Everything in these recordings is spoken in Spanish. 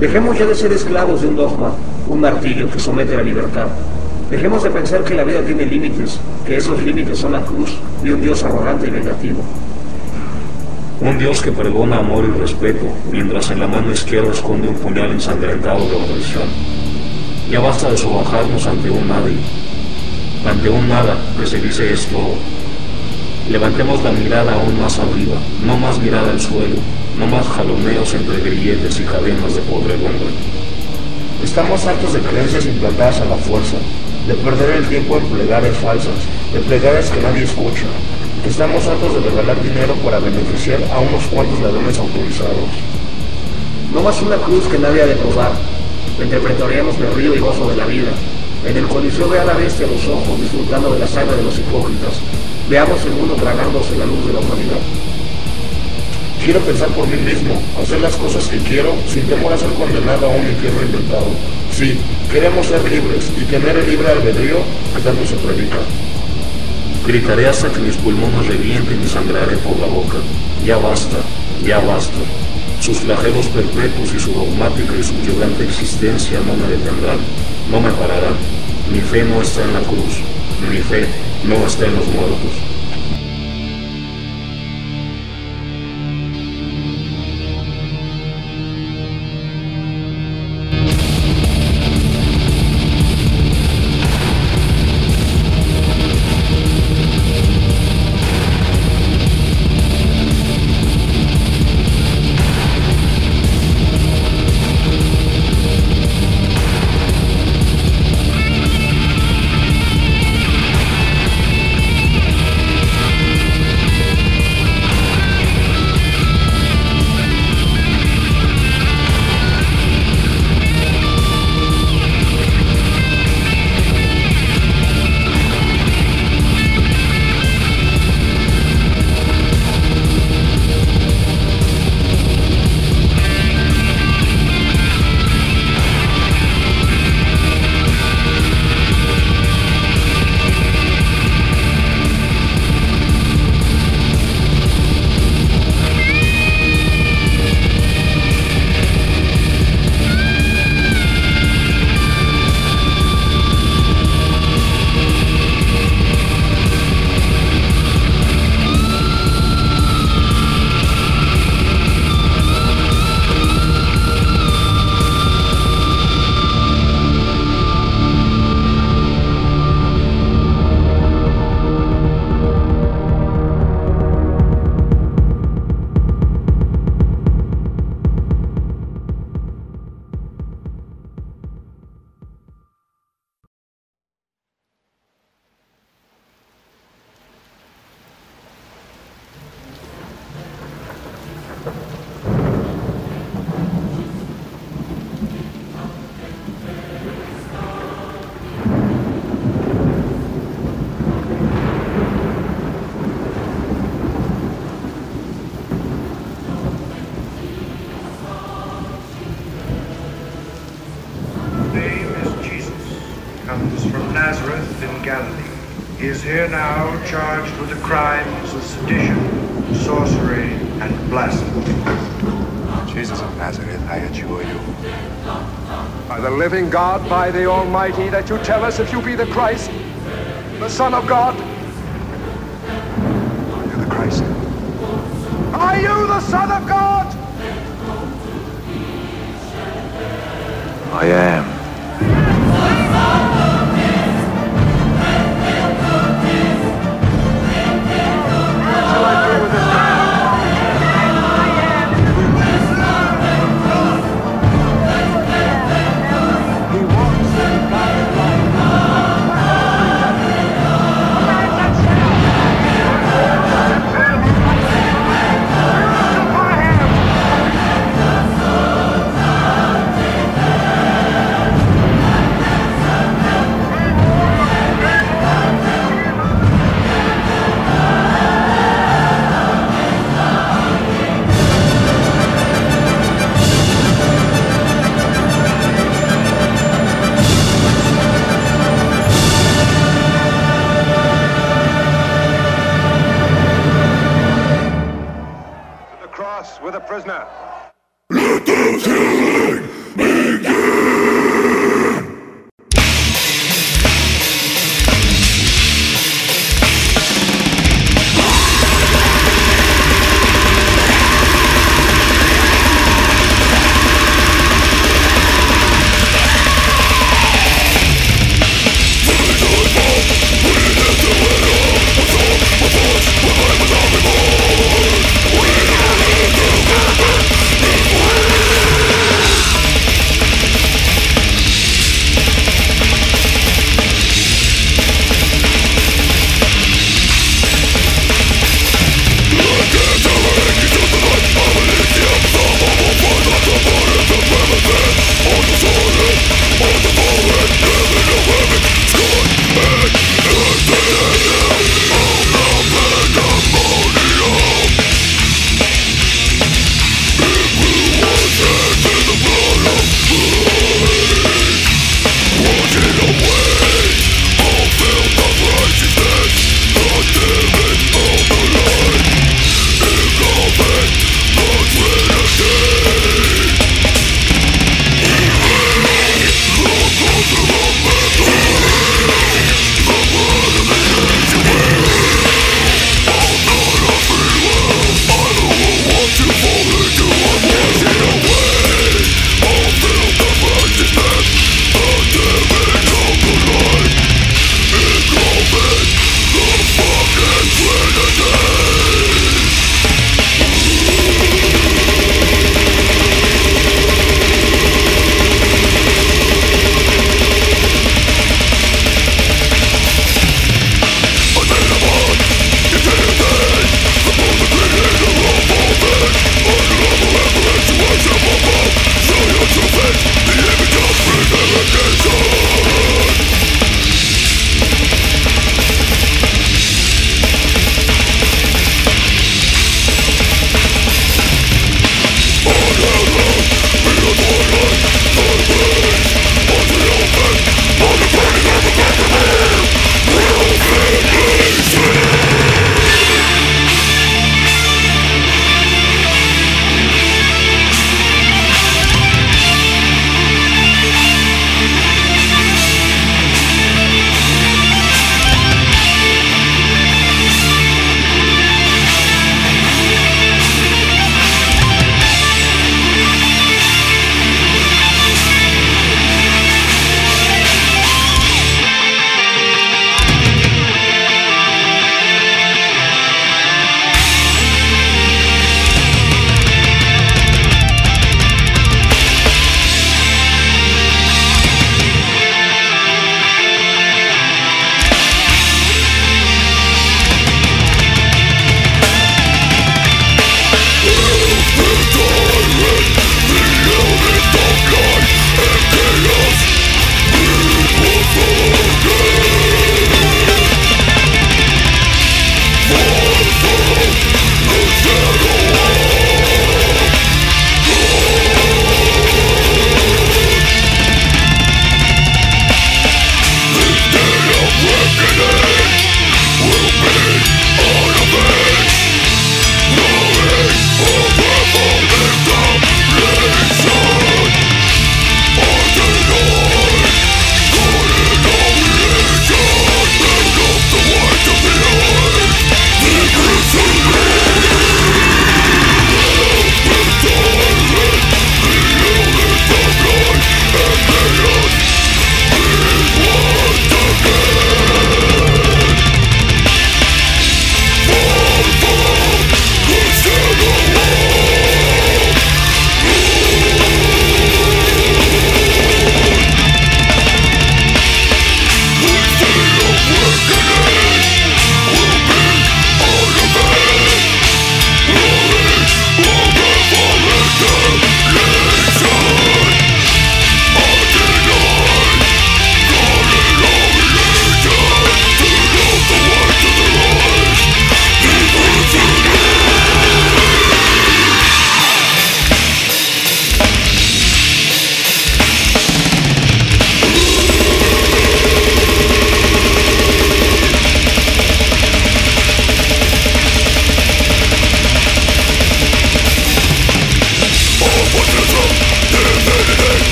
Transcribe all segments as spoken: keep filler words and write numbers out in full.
Dejemos ya de ser esclavos de un dogma, un martirio que somete a la libertad. Dejemos de pensar que la vida tiene límites, que esos límites son la cruz de un Dios arrogante y vengativo. Un Dios que perdona amor y respeto, mientras en la mano izquierda esconde un puñal ensangrentado de opresión. Ya basta de sobajarnos ante un nadie, ante un nada que se dice es todo. Levantemos la mirada aún más arriba, no más mirada al suelo, no más jaloneos entre grilletes y cadenas de podredumbre. Estamos hartos de creencias implantadas a la fuerza, de perder el tiempo en plegarias falsas, de plegarias que nadie escucha. Estamos hartos de regalar dinero para beneficiar a unos cuantos ladrones autorizados. No más una cruz que nadie ha de probar. La interpretaríamos de río y gozo de la vida. En el coliseo vea a la bestia a los ojos, disfrutando de la sangre de los hipócritas. Veamos el mundo tragándose la luz de la humanidad. Quiero pensar por mí mismo, hacer las cosas que quiero, sin temor a ser condenado a un infierno inventado. Sí, queremos ser libres y tener el libre albedrío que tanto se predica. Gritaré hasta que mis pulmones revienten y sangraré por la boca. Ya basta, ya basta. Sus flagelos perpetuos y su dogmática y subyugante existencia no me detendrán, no me pararán. Mi fe no está en la cruz, mi fe no está en los muertos. He is here now charged with the crimes of sedition, sorcery, and blasphemy. Jesus of Nazareth, I adjure you. By the living God, by the Almighty, that you tell us if you be the Christ, the Son of God. Are you the Christ? Are you the Son of God? I am.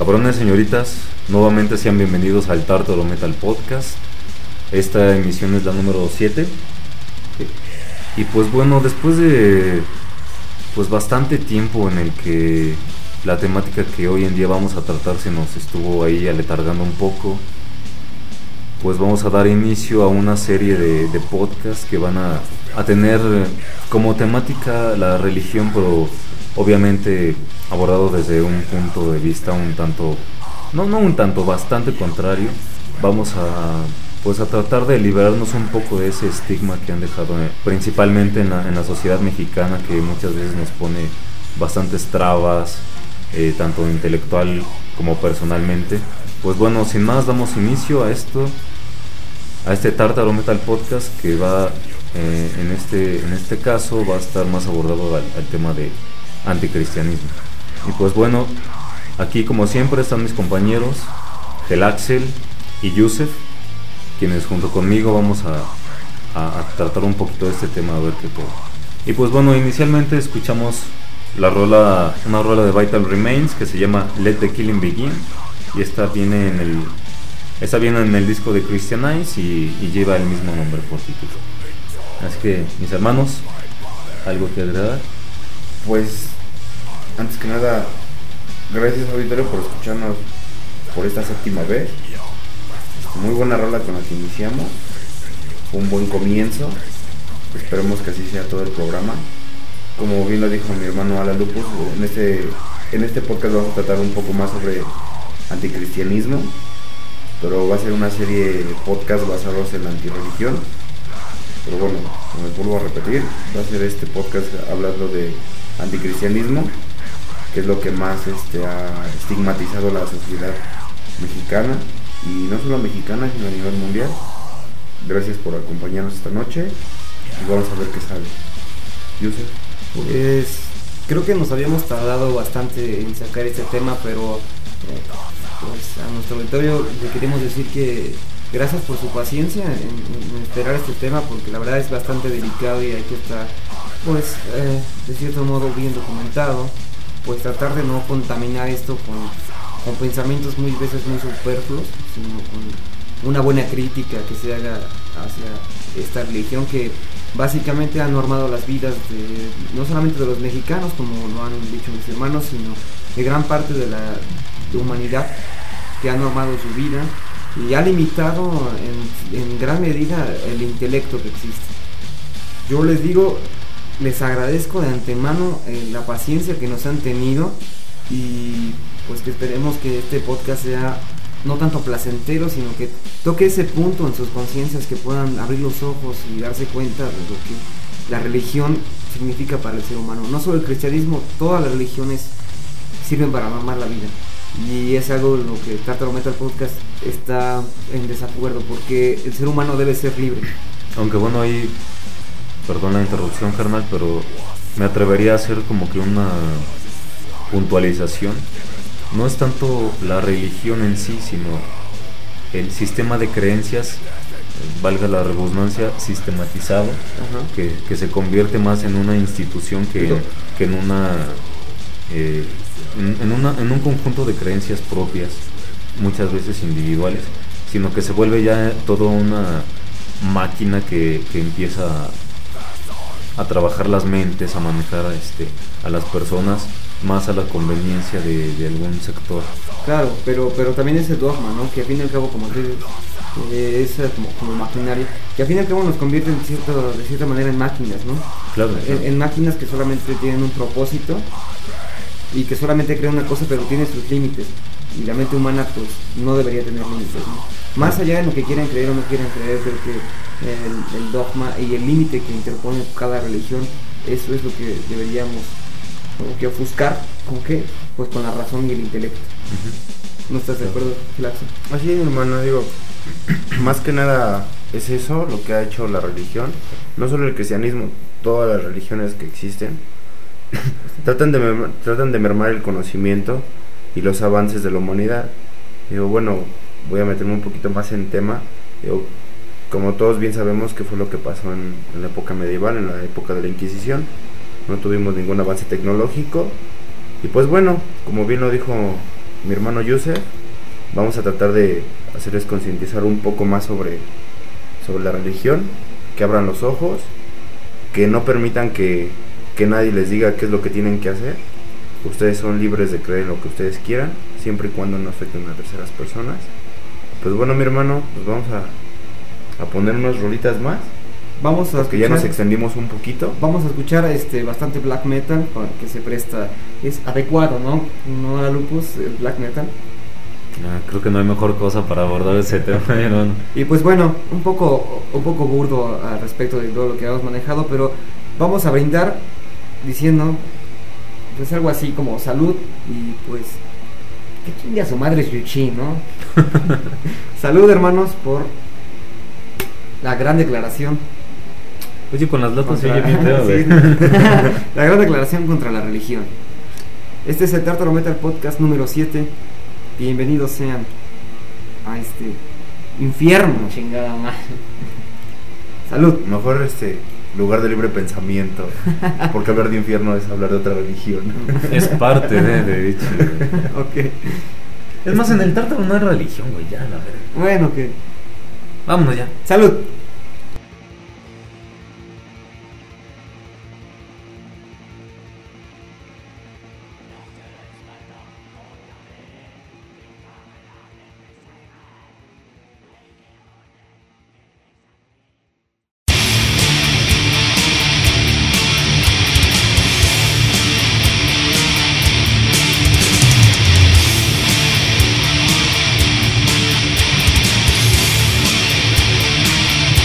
Cabrones, señoritas, nuevamente sean bienvenidos al Tártaro Metal Podcast. Esta emisión es la número siete. Y pues bueno, después de pues bastante tiempo en el que la temática que hoy en día vamos a tratar se nos estuvo ahí aletargando un poco, pues vamos a dar inicio a una serie de, de podcasts que van a, a tener como temática la religión, pero obviamente abordado desde un punto de vista un tanto, no, no un tanto, bastante contrario. Vamos a pues a tratar de liberarnos un poco de ese estigma que han dejado eh, principalmente en la, en la sociedad mexicana, que muchas veces nos pone bastantes trabas, eh, tanto intelectual como personalmente. Pues bueno, sin más, damos inicio a esto, a este Tártaro Metal Podcast, que va eh, en este en este caso va a estar más abordado al, al tema de anticristianismo. Y pues bueno, aquí como siempre están mis compañeros Gelaxel y Yusef, quienes junto conmigo vamos a, a, a tratar un poquito de este tema, a ver qué todo. Y pues bueno, inicialmente escuchamos la rola, una rola de Vital Remains que se llama Let the Killing Begin, y esta viene en el esta viene en el disco de Christianize y, y lleva el mismo nombre por título. Así que, mis hermanos, ¿algo que agregar? Pues, antes que nada, gracias auditorio por escucharnos por esta séptima vez. Muy buena rola con la que iniciamos, un buen comienzo, esperemos que así sea todo el programa. Como bien lo dijo mi hermano Ala Lupus, en este, en este podcast vamos a tratar un poco más sobre anticristianismo, pero va a ser una serie de podcasts basados en la antirreligión. Pero bueno, como les vuelvo a repetir, va a ser este podcast hablando de anticristianismo, que es lo que más este, ha estigmatizado la sociedad mexicana, y no solo mexicana, sino a nivel mundial. Gracias por acompañarnos esta noche y vamos a ver qué sale. Yusef. Pues creo que nos habíamos tardado bastante en sacar este tema, pero eh, pues a nuestro auditorio le queremos decir que gracias por su paciencia en, en esperar este tema, porque la verdad es bastante delicado y hay que estar pues eh, de cierto modo bien documentado, pues tratar de no contaminar esto con con pensamientos muy veces muy superfluos, sino con una buena crítica que se haga hacia esta religión que básicamente ha normado las vidas de, no solamente de los mexicanos, como lo han dicho mis hermanos, sino de gran parte de la de humanidad, que ha normado su vida y ha limitado en, en gran medida el intelecto que existe. Yo les digo, les agradezco de antemano eh, la paciencia que nos han tenido, y pues que esperemos que este podcast sea no tanto placentero, sino que toque ese punto en sus conciencias, que puedan abrir los ojos y darse cuenta de lo que la religión significa para el ser humano. No solo el cristianismo, todas las religiones sirven para amar la vida, y es algo en lo que Tártaro Metal Podcast está en desacuerdo, porque el ser humano debe ser libre. Aunque bueno, ahí, perdón la interrupción, carnal, pero me atrevería a hacer como que una puntualización. No es tanto la religión en sí, sino el sistema de creencias, valga la redundancia, sistematizado, que, que se convierte más en una institución que, que en una, eh, en, en una en un conjunto de creencias propias, muchas veces individuales, sino que se vuelve ya toda una máquina que, que empieza a, a trabajar las mentes, a manejar a, este, a las personas más a la conveniencia de, de algún sector. Claro, pero pero también ese dogma, ¿no? Que al fin y al cabo, como dices, eh, es como, como maquinaria, que al fin y al cabo nos convierte en cierto, de cierta manera en máquinas, ¿no? Claro, claro. En, en máquinas que solamente tienen un propósito y que solamente crean una cosa, pero tienen sus límites, y la mente humana pues no debería tener límites, ¿no? Más allá de lo que quieran creer o no quieran creer, creo que el, el dogma y el límite que interpone cada religión, eso es lo que deberíamos como que ofuscar. ¿Con qué? Pues con la razón y el intelecto. Uh-huh. ¿No estás de acuerdo, Flaxo? Así es, hermano, digo, más que nada es eso lo que ha hecho la religión, no solo el cristianismo, todas las religiones que existen tratan de mermar, tratan de mermar el conocimiento y los avances de la humanidad. Digo, bueno, voy a meterme un poquito más en tema. Digo, como todos bien sabemos que fue lo que pasó en, en la época medieval, en la época de la Inquisición. No tuvimos ningún avance tecnológico, y pues bueno, como bien lo dijo mi hermano Yusef. Vamos a tratar de hacerles concientizar un poco más sobre, sobre la religión, que abran los ojos, que no permitan que, que nadie les diga qué es lo que tienen que hacer. Ustedes son libres de creer en lo que ustedes quieran, siempre y cuando no afecten a terceras personas. Pues bueno, mi hermano, pues vamos a, a poner unas rolitas más. Vamos a porque escuchar, ya nos extendimos un poquito. Vamos a escuchar este bastante black metal, para que se presta, es adecuado, ¿no? No a Lupus, el black metal. Ah, creo que no hay mejor cosa para abordar ese tema, hermano. Y pues bueno, un poco, un poco burdo al respecto de todo lo que hemos manejado, pero vamos a brindar diciendo pues algo así como salud y pues que chingue a su madre Yuchi, ¿no? Salud, hermanos, por la gran declaración. Oye, con las latas se Contra- oye bien feo, Sí, güey. la gran declaración contra la religión. Este es el Tártaro Metal Podcast número siete. Bienvenidos sean a este infierno, chingada madre. Salud. Mejor este lugar de libre pensamiento, porque hablar de infierno es hablar de otra religión. Es parte de, de dicho. Ok. Es más, en el tártaro no hay religión, güey, ya, la verdad. Bueno, que Vámonos ya. salud. Thank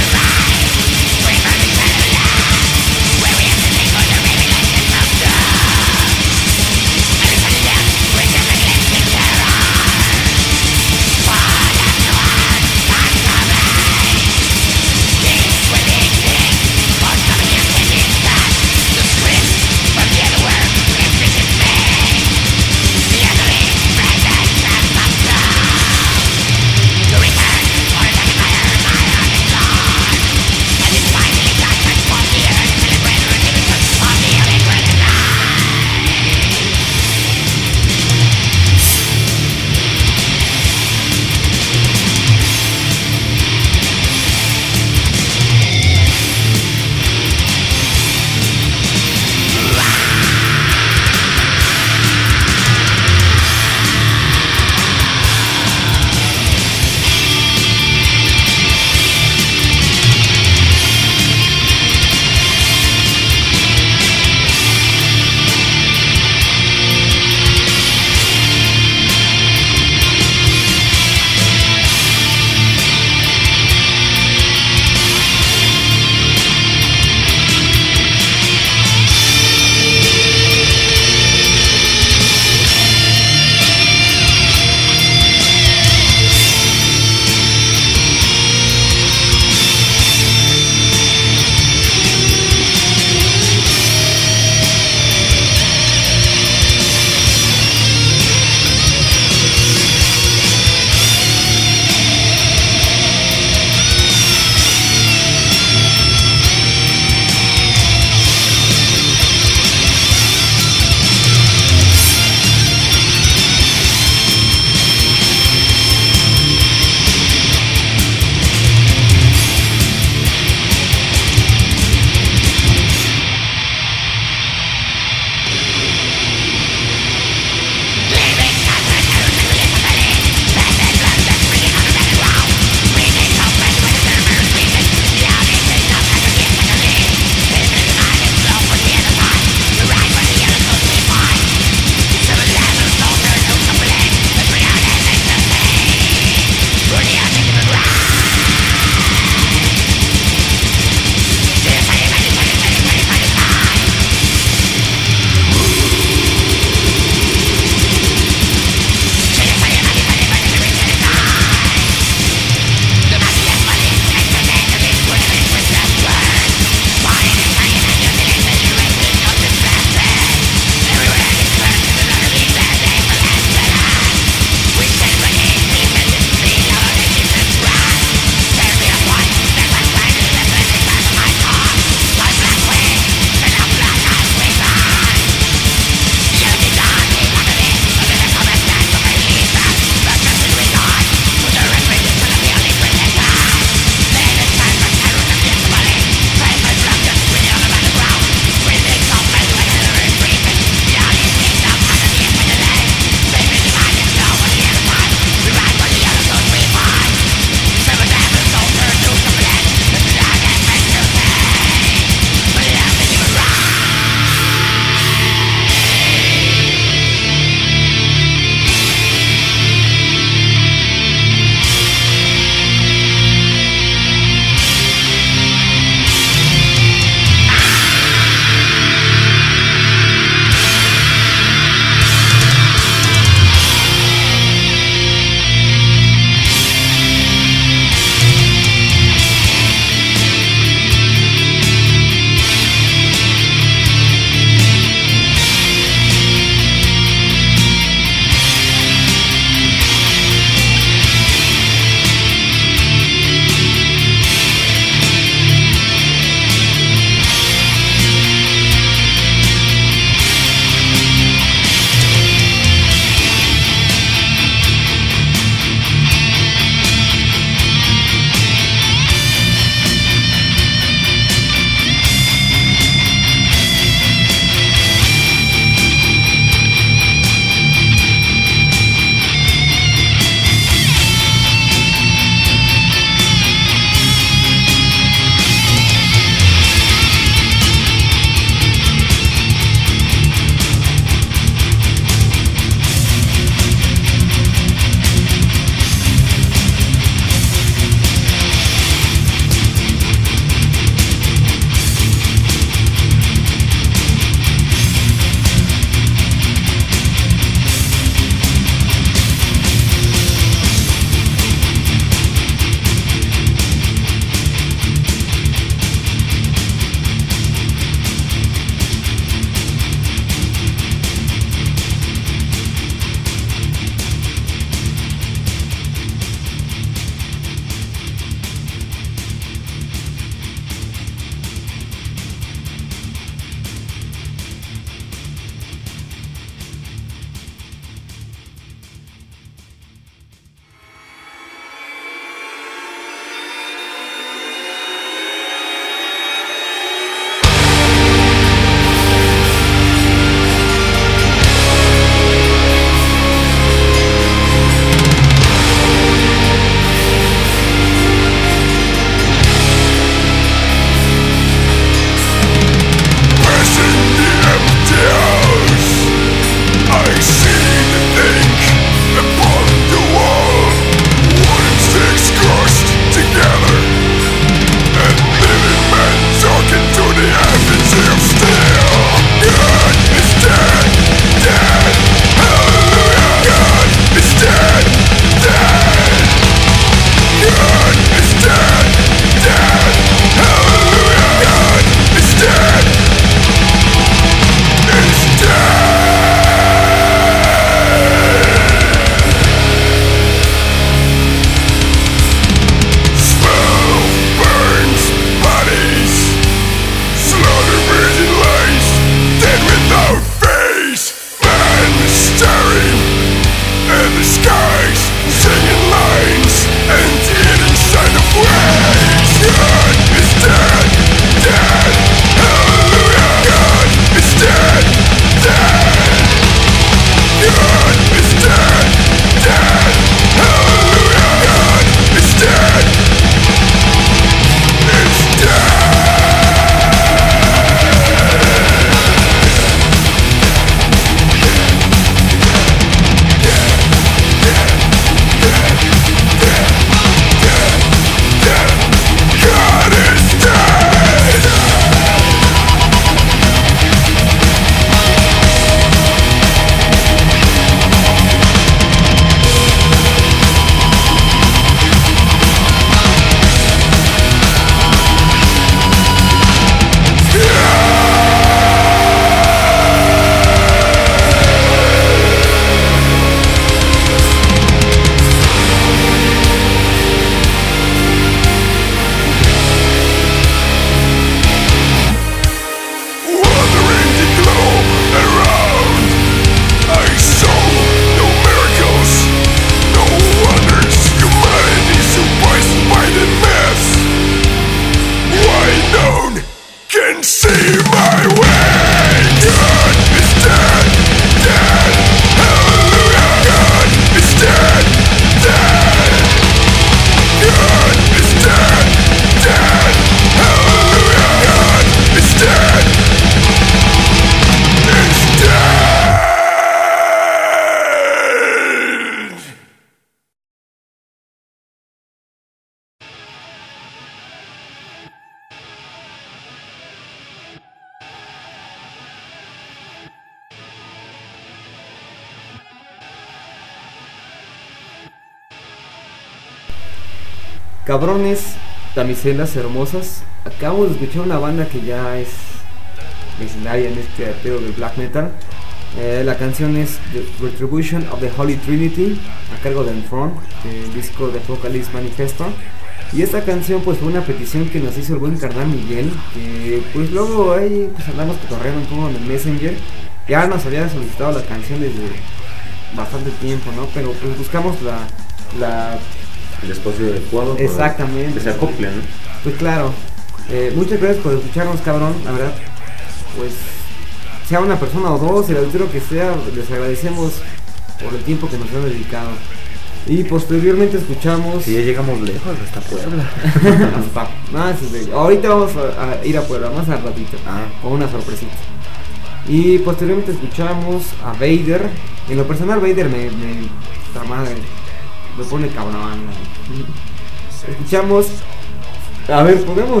Cabrones, damiselas hermosas, acabamos de escuchar una banda que ya es legendaria en este artero del black metal. Eh, la canción es The Retribution of the Holy Trinity, a cargo de Enthroned, del disco de Apocalypse Manifesto. Y esta canción pues fue una petición que nos hizo el buen carnal Miguel, que pues luego ahí pues andamos cotorreando un poco en el Messenger. Ya nos había solicitado la canción desde bastante tiempo, ¿no? Pero pues buscamos la... la el espacio adecuado. Exactamente. Que se acople, ¿no? Pues claro. Eh, muchas gracias por escucharnos, cabrón. La verdad, pues sea una persona o dos, el auditorio que sea, les agradecemos por el tiempo que nos han dedicado. Y posteriormente escuchamos... Si ya llegamos lejos, hasta Puebla. hasta, no, es, ahorita vamos a, a ir a Puebla, más al ratito, ah. con una sorpresita. Y posteriormente escuchamos a Vader. En lo personal Vader me... me esta madre, me pone cabrón. Escuchamos... A ver, podemos...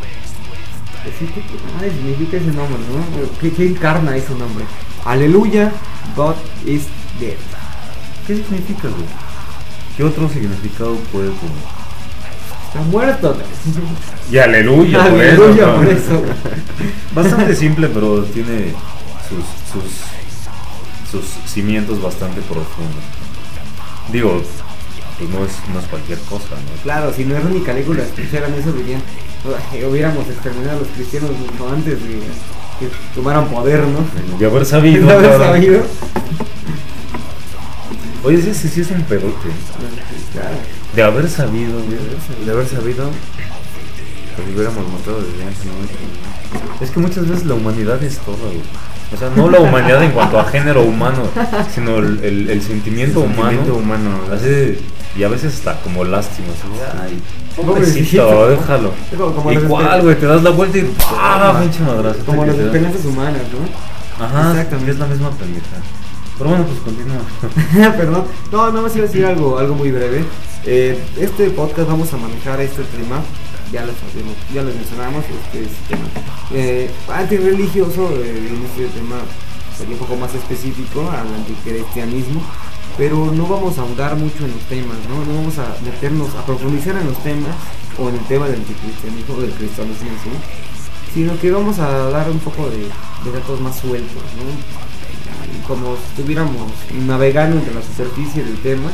decir qué madre significa ese nombre, ¿no? ¿Qué, qué encarna ese nombre? Aleluya, God is dead. ¿Qué significa, güey? ¿Qué otro significado puede tener? Está muerto. Y aleluya, aleluya por eso. Por eso. Bastante simple, pero tiene sus, sus, sus cimientos bastante profundos. Digo, pues no es, no es cualquier cosa, ¿no? Claro, si no era ni Calígula escucharan eso, dirían, hubiéramos exterminado a los cristianos mucho antes de que tomaran poder, ¿no? De haber sabido. De haber sabido. Oye, sí, sí, sí es un pedote. Claro. De haber sabido, güey. De haber sabido, pues hubiéramos matado desde antes, ¿no? Es que muchas veces la humanidad es toda, güey. O sea, no la humanidad en cuanto a género humano, sino el, el, el sentimiento, el sentimiento humano. humano. Así, y a veces está como lástima. Así, ay, pobrecito, déjalo. Como igual, güey, te das la vuelta y ¡pah! Pinche madrazo. Como las esperanzas humanas, ¿no? Ajá, exactamente. Es la misma pendeja. Pero bueno, pues continúa. Perdón. No, nada más iba a decir algo, algo muy breve. Eh, este podcast vamos a manejar este tema. Ya lo sabemos, ya lo mencionamos, este, este tema eh, antirreligioso, eh, en este tema sería un poco más específico al anticristianismo, pero no vamos a ahondar mucho en los temas, ¿no? No vamos a meternos, a profundizar en los temas o en el tema del anticristianismo o del cristianismo en sí, sino que vamos a dar un poco de, de datos más sueltos, ¿no? Como si estuviéramos navegando entre la superficie del tema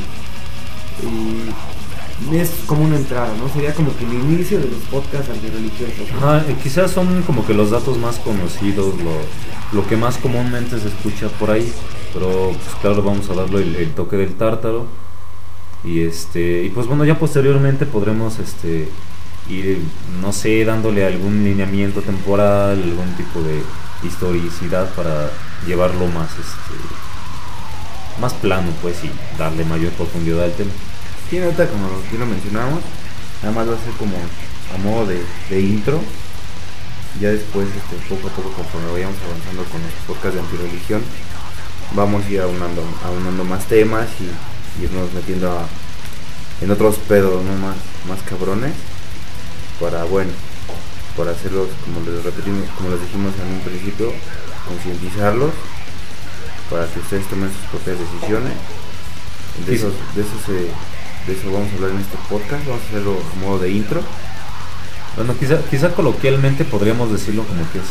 y es como una entrada, ¿no? Sería como que el inicio de los podcasts antirreligiosos, ¿no? Ajá, quizás son como que los datos más conocidos, lo, lo que más comúnmente se escucha por ahí, pero pues claro, vamos a darle el, el toque del tártaro y este y pues bueno, ya posteriormente podremos este ir, no sé, dándole algún lineamiento temporal, algún tipo de historicidad para llevarlo más este más plano, pues, y darle mayor profundidad al tema. Sí, ahorita como aquí lo mencionamos, nada más va a ser como a modo de, de intro. Ya después, este, poco a poco, conforme vayamos avanzando con los podcasts de antirreligión, vamos a ir aunando, aunando más temas y, y irnos metiendo a, en otros pedos, ¿no? más, más cabrones, para, bueno, para hacerlos, como les repetimos, como les dijimos en un principio, concientizarlos, para que ustedes tomen sus propias decisiones. De, esos, de eso se... De eso vamos a hablar en este podcast, vamos a hacerlo a modo de intro. Bueno, quizá, quizá coloquialmente podríamos decirlo como que es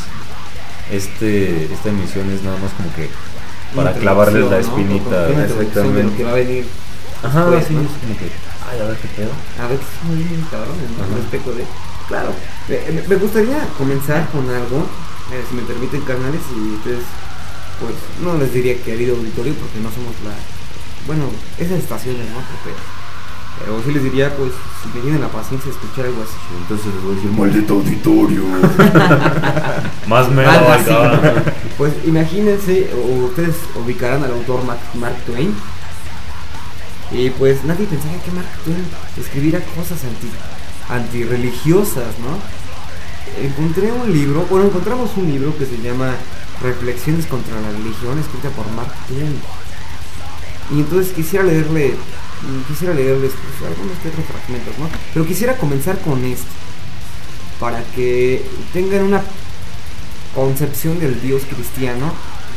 este esta emisión es nada más como que para clavarles la espinita, ¿no? Exactamente. De lo que va a venir. Ajá, después, sí, ¿no? es como que, ay, a ver qué pedo. A ver, es muy bien, cabrón, en respecto de... Claro, me, me gustaría comenzar con algo, eh, si me permiten, carnales, y ustedes, pues, no les diría querido auditorio, porque no somos la... Bueno, esas estaciones, ¿no? Pero Pero sí les diría, pues, si me tienen la paciencia de escuchar algo así. Entonces les voy a decir, maldito auditorio. Más me Algo así. Pues imagínense, o ustedes ubicarán al autor Mark, Mark Twain. Y pues nadie pensaría que Mark Twain escribiera cosas anti, antirreligiosas, ¿no? Encontré un libro, bueno, encontramos un libro que se llama Reflexiones contra la religión, escrita por Mark Twain. Y entonces quisiera leerle, quisiera leerles pues, algunos que otros fragmentos, ¿no? Pero quisiera comenzar con este, para que tengan una concepción del Dios cristiano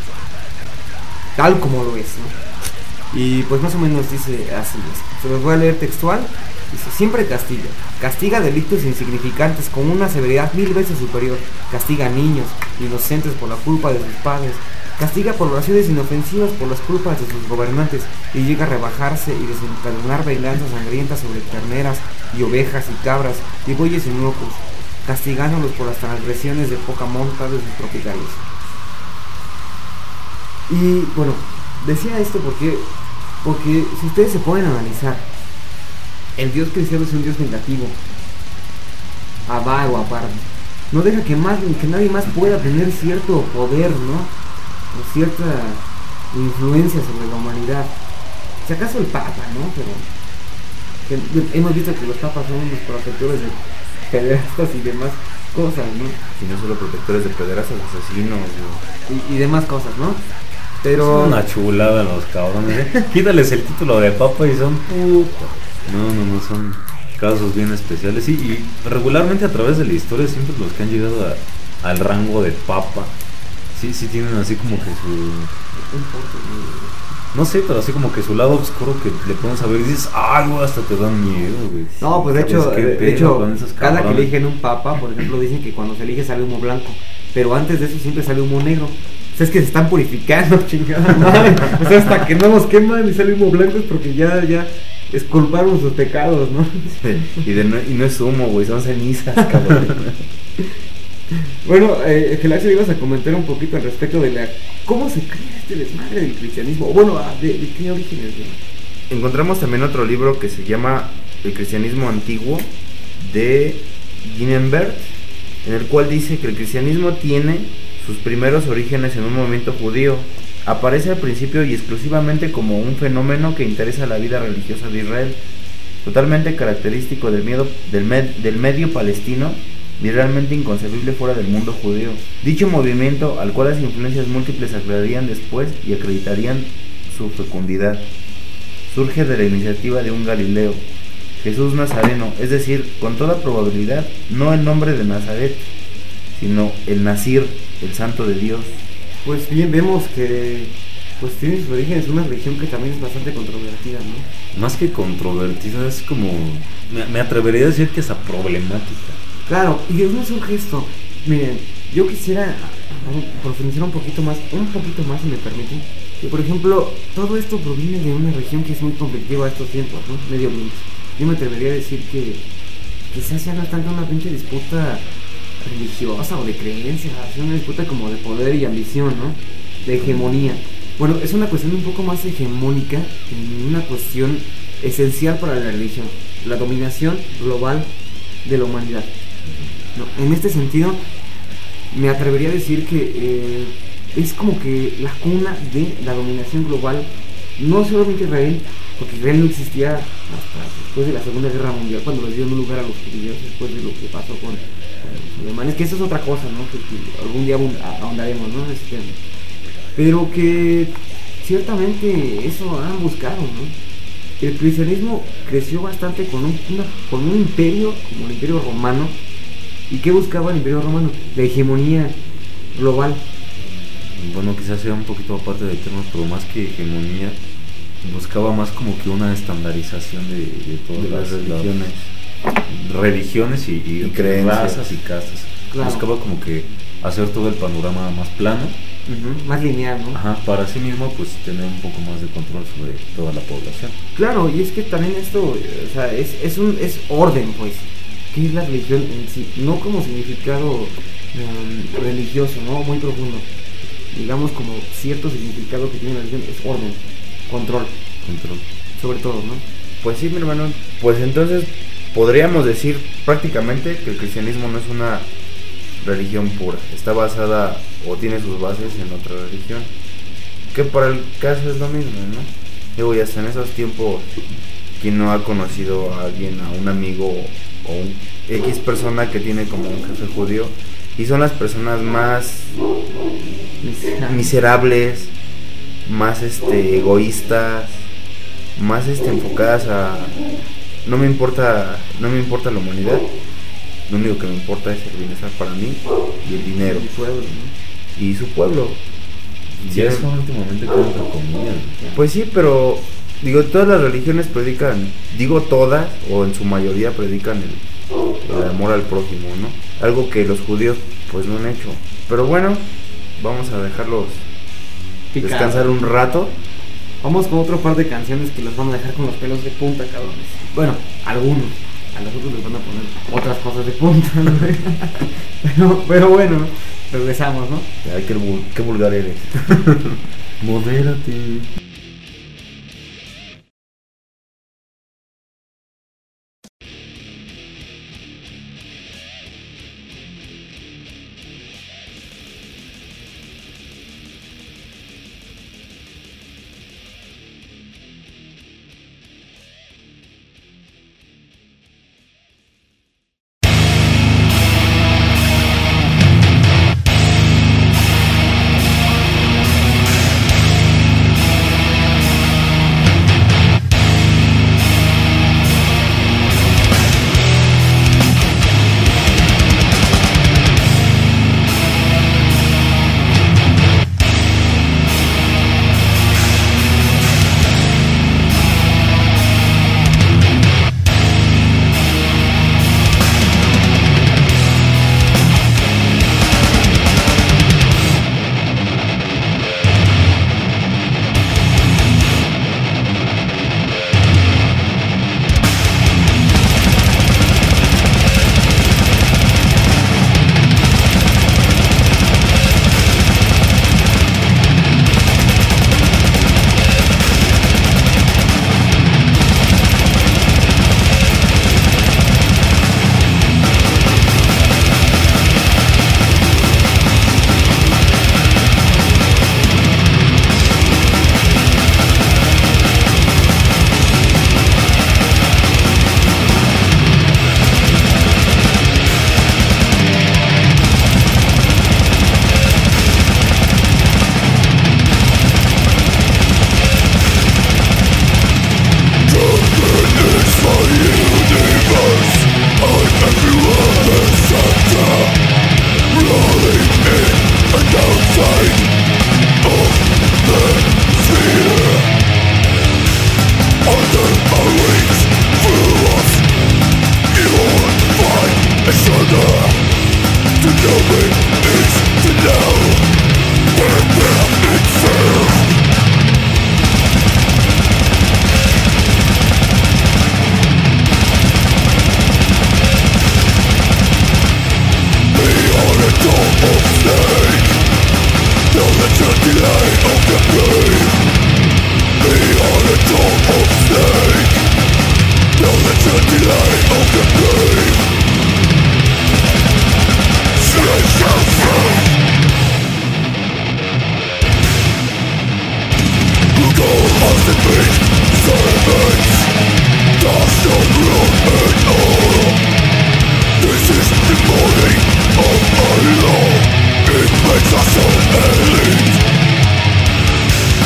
tal como lo es, ¿no? Y pues más o menos dice así, se los voy a leer textual. Dice: siempre castiga, castiga delitos insignificantes con una severidad mil veces superior, castiga a niños inocentes por la culpa de sus padres, castiga por oraciones inofensivas por las culpas de sus gobernantes, y llega a rebajarse y desencadenar venganzas sangrientas sobre terneras y ovejas y cabras y bueyes y locos, castigándolos por las transgresiones de poca monta de sus propietarios. Y bueno, decía esto porque, porque si ustedes se pueden analizar, el Dios cristiano es un Dios vengativo, avaro, aparte. No deja que, más, que nadie más pueda tener cierto poder, ¿no? O cierta influencia sobre la humanidad. Si acaso el Papa, ¿no? Pero que hemos visto que los papas son unos protectores de pederastas y demás cosas, ¿no? Y no solo protectores de pederastas, asesinos, ¿no? Y, y demás cosas, ¿no? Pero... es una chulada los cabrones, ¿eh? Quítales el título de papa y son puta. No, no, no, son casos bien especiales. Y, y regularmente a través de la historia siempre los que han llegado a, al rango de papa, sí, sí tienen así como que su... No sé, pero así como que su lado oscuro que le pones a ver y dices, ay, güey, hasta te dan miedo, güey. No, pues de hecho, de hecho cada que eligen un papa, por ejemplo, dicen que cuando se elige sale humo blanco, pero antes de eso siempre sale humo negro. O sea, es que se están purificando, chingada madre. O sea, hasta que no nos queman y sale humo blanco es porque ya, ya exculparon sus pecados, ¿no? Sí, y, de no, y no es humo, güey, son cenizas, cabrón. Bueno, eh, Gelacio, ibas a comentar un poquito al respecto de la cómo se crea este desmadre del cristianismo. Bueno, ¿de, de qué orígenes? ¿No? Encontramos también otro libro que se llama El cristianismo antiguo, de Ginnenberg, en el cual dice que el cristianismo tiene sus primeros orígenes en un movimiento judío. Aparece al principio y exclusivamente como un fenómeno que interesa la vida religiosa de Israel, totalmente característico del, miedo, del, med, del medio palestino y realmente inconcebible fuera del mundo judío. Dicho movimiento, al cual las influencias múltiples aclararían después y acreditarían su fecundidad, surge de la iniciativa de un Galileo, Jesús Nazareno, es decir, con toda probabilidad, no el nombre de Nazaret, sino el Nazir, el santo de Dios. Pues bien, vemos que pues tiene sus orígenes en una religión que también es bastante controvertida, ¿no? Más que controvertida, es como, me, me atrevería a decir que es problemática. Claro, ¿y de dónde surge esto? Miren, yo quisiera profundizar un poquito más, un poquito más, si me permiten. Que, por ejemplo, todo esto proviene de una región que es muy conflictiva a estos tiempos, ¿no? Medio Oriente. Yo me atrevería a decir que quizás ya no es tanto una pinche disputa religiosa o de creencias, es una disputa como de poder y ambición, ¿no? De hegemonía. Bueno, es una cuestión un poco más hegemónica, en una cuestión esencial para la religión, la dominación global de la humanidad. No, en este sentido, me atrevería a decir que eh, es como que la cuna de la dominación global, no solamente Israel, porque Israel no existía hasta después de la Segunda Guerra Mundial, cuando les dieron un lugar a los judíos, después de lo que pasó con, con los alemanes, que eso es otra cosa, ¿no? Que, que algún día ahondaremos, ¿no? Este, pero que ciertamente eso han buscado, ¿no? El cristianismo creció bastante con un, una, con un imperio como el Imperio Romano. ¿Y qué buscaba el Imperio Romano? La hegemonía global. Bueno, quizás sea un poquito aparte del tema, pero más que hegemonía, buscaba más como que una estandarización de, de todas de las religiones, las, religiones y, y, y creencias, razas y castas. Claro. Buscaba como que hacer todo el panorama más plano, uh-huh, más lineal, ¿no? Ajá, para sí mismo pues tener un poco más de control sobre toda la población. Claro, y es que también esto, o sea, es, es un es orden, pues. ¿Qué es la religión en sí? No como significado um, religioso, ¿no? Muy profundo. Digamos como cierto significado que tiene la religión es orden, control. Control. Sobre todo, ¿no? Pues sí, mi hermano. Pues entonces podríamos decir prácticamente que el cristianismo no es una religión pura. Está basada o tiene sus bases en otra religión. Que para el caso es lo mismo, ¿no? Digo, y hasta en esos tiempos, quien no ha conocido a alguien, a un amigo o un X persona que tiene como un jefe judío, y son las personas más miserables, más este egoístas, más este enfocadas a no me importa, no me importa la humanidad, lo único que me importa es el bienestar para mí y el dinero. El pueblo, ¿no? Y su pueblo. Y eso últimamente creo entre comillas. Pues sí, pero digo, todas las religiones predican, digo todas, o en su mayoría predican el, el amor al prójimo, ¿no? Algo que los judíos pues no han hecho. Pero bueno, vamos a dejarlos Picado. descansar un rato. Vamos con otro par de canciones que los van a dejar con los pelos de punta, cabrones. Bueno, algunos. A los otros les van a poner otras cosas de punta, ¿no? pero, pero bueno, regresamos, ¿no? Ay, qué, vul- qué vulgar eres. Modérate.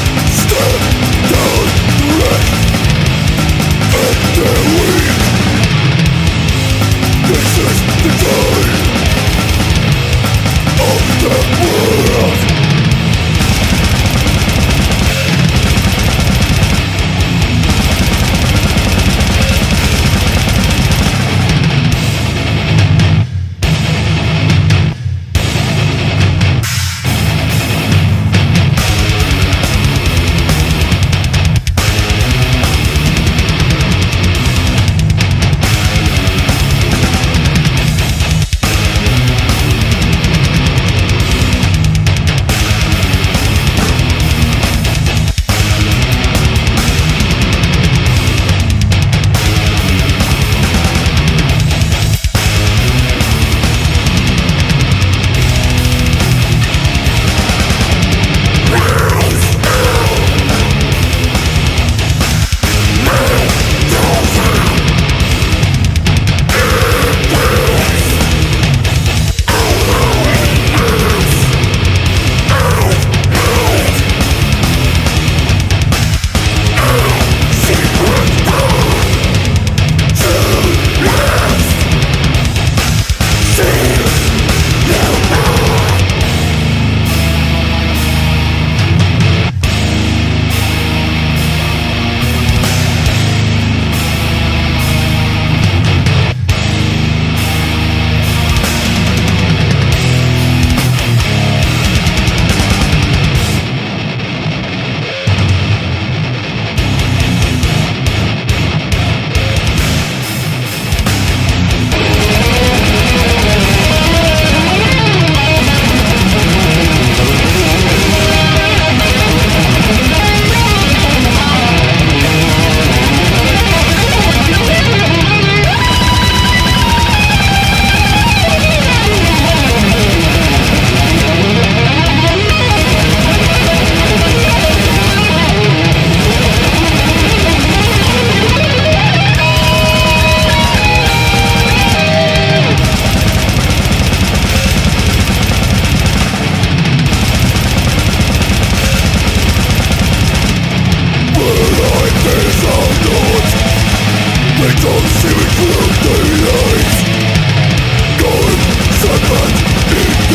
Step down, wreck, and then we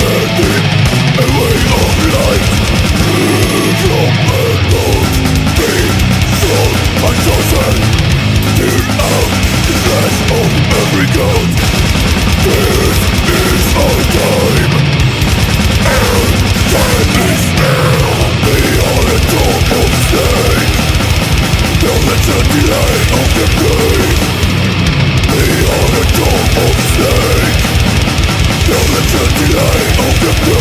Till the delay of the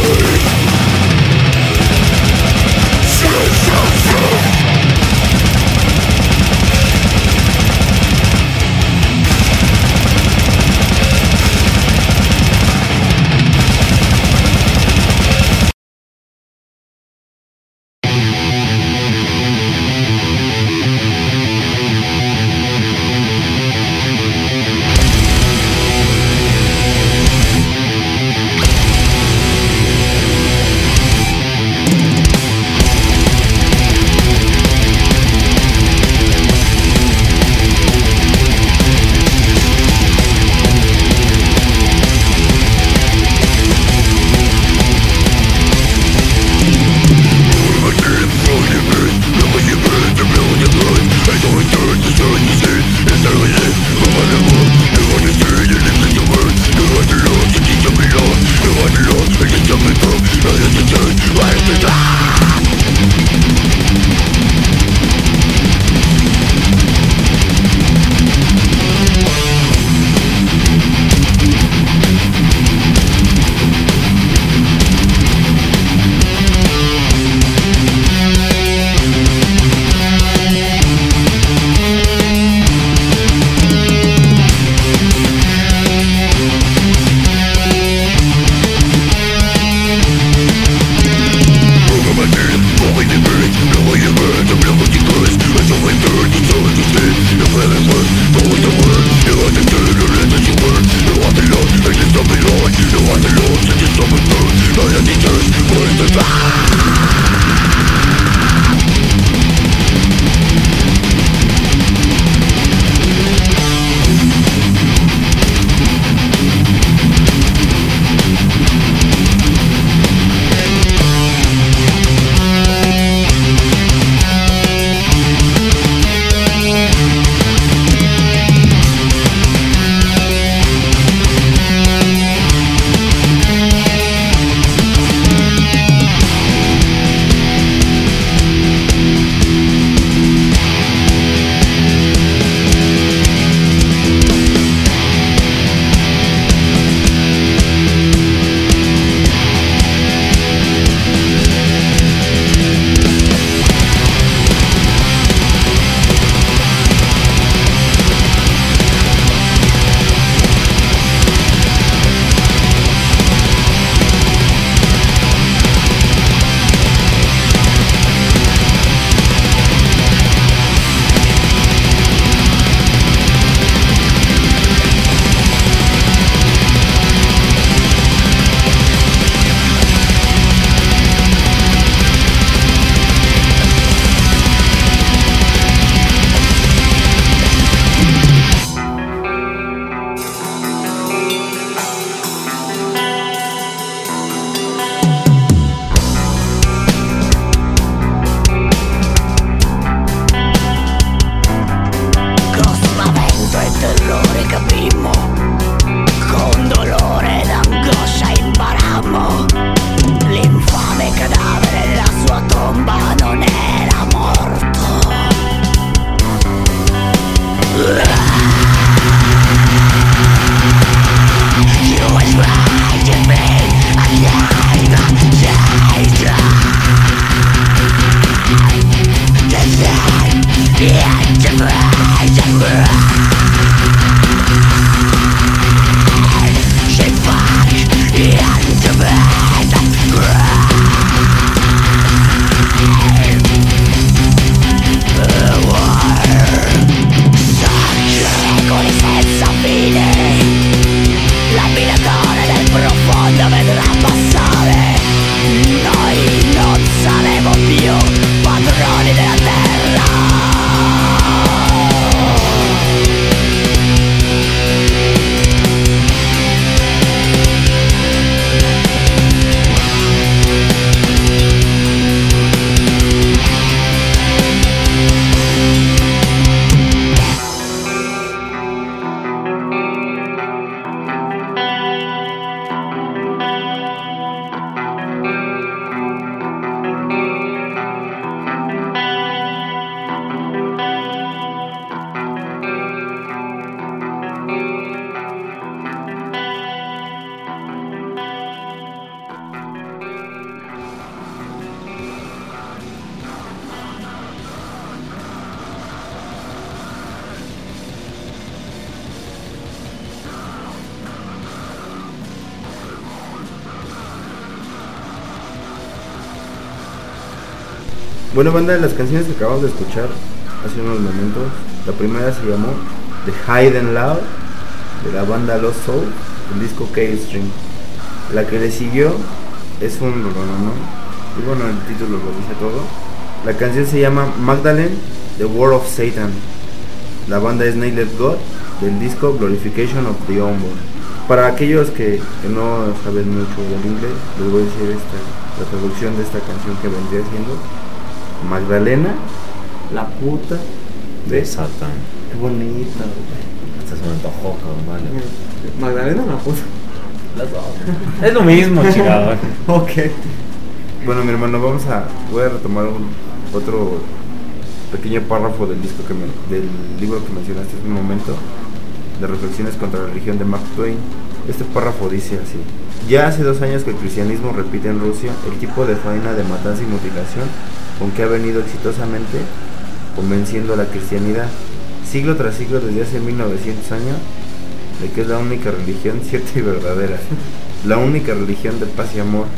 Bueno, banda, de las canciones que acabamos de escuchar hace unos momentos, la primera se llamó The Hide and Loud, de la banda Lost Soul, el disco K-String. La que le siguió es un rolón, ¿no? Y bueno, el título lo dice todo. La canción se llama Magdalene, The War of Satan. La banda es Nailed God, del disco Glorification of the Unborn. Para aquellos que, que no saben mucho del inglés, les voy a decir esta, la traducción de esta canción que vendría siendo Magdalena, la puta de Satán. Qué bonita, hasta se me antojó, cabrón, vale. Magdalena, la puta. Las dos. Es lo mismo, chingado. Ok. Bueno, mi hermano, vamos a, voy a retomar un, otro pequeño párrafo del disco que me, del libro que mencionaste hace un momento, de Reflexiones contra la religión de Mark Twain. Este párrafo dice así: ya hace dos años que el cristianismo repite en Rusia el tipo de faena de matanza y mutilación con que ha venido exitosamente convenciendo a la cristianidad, siglo tras siglo, desde hace mil novecientos años, de que es la única religión cierta y verdadera, la única religión de paz y amor.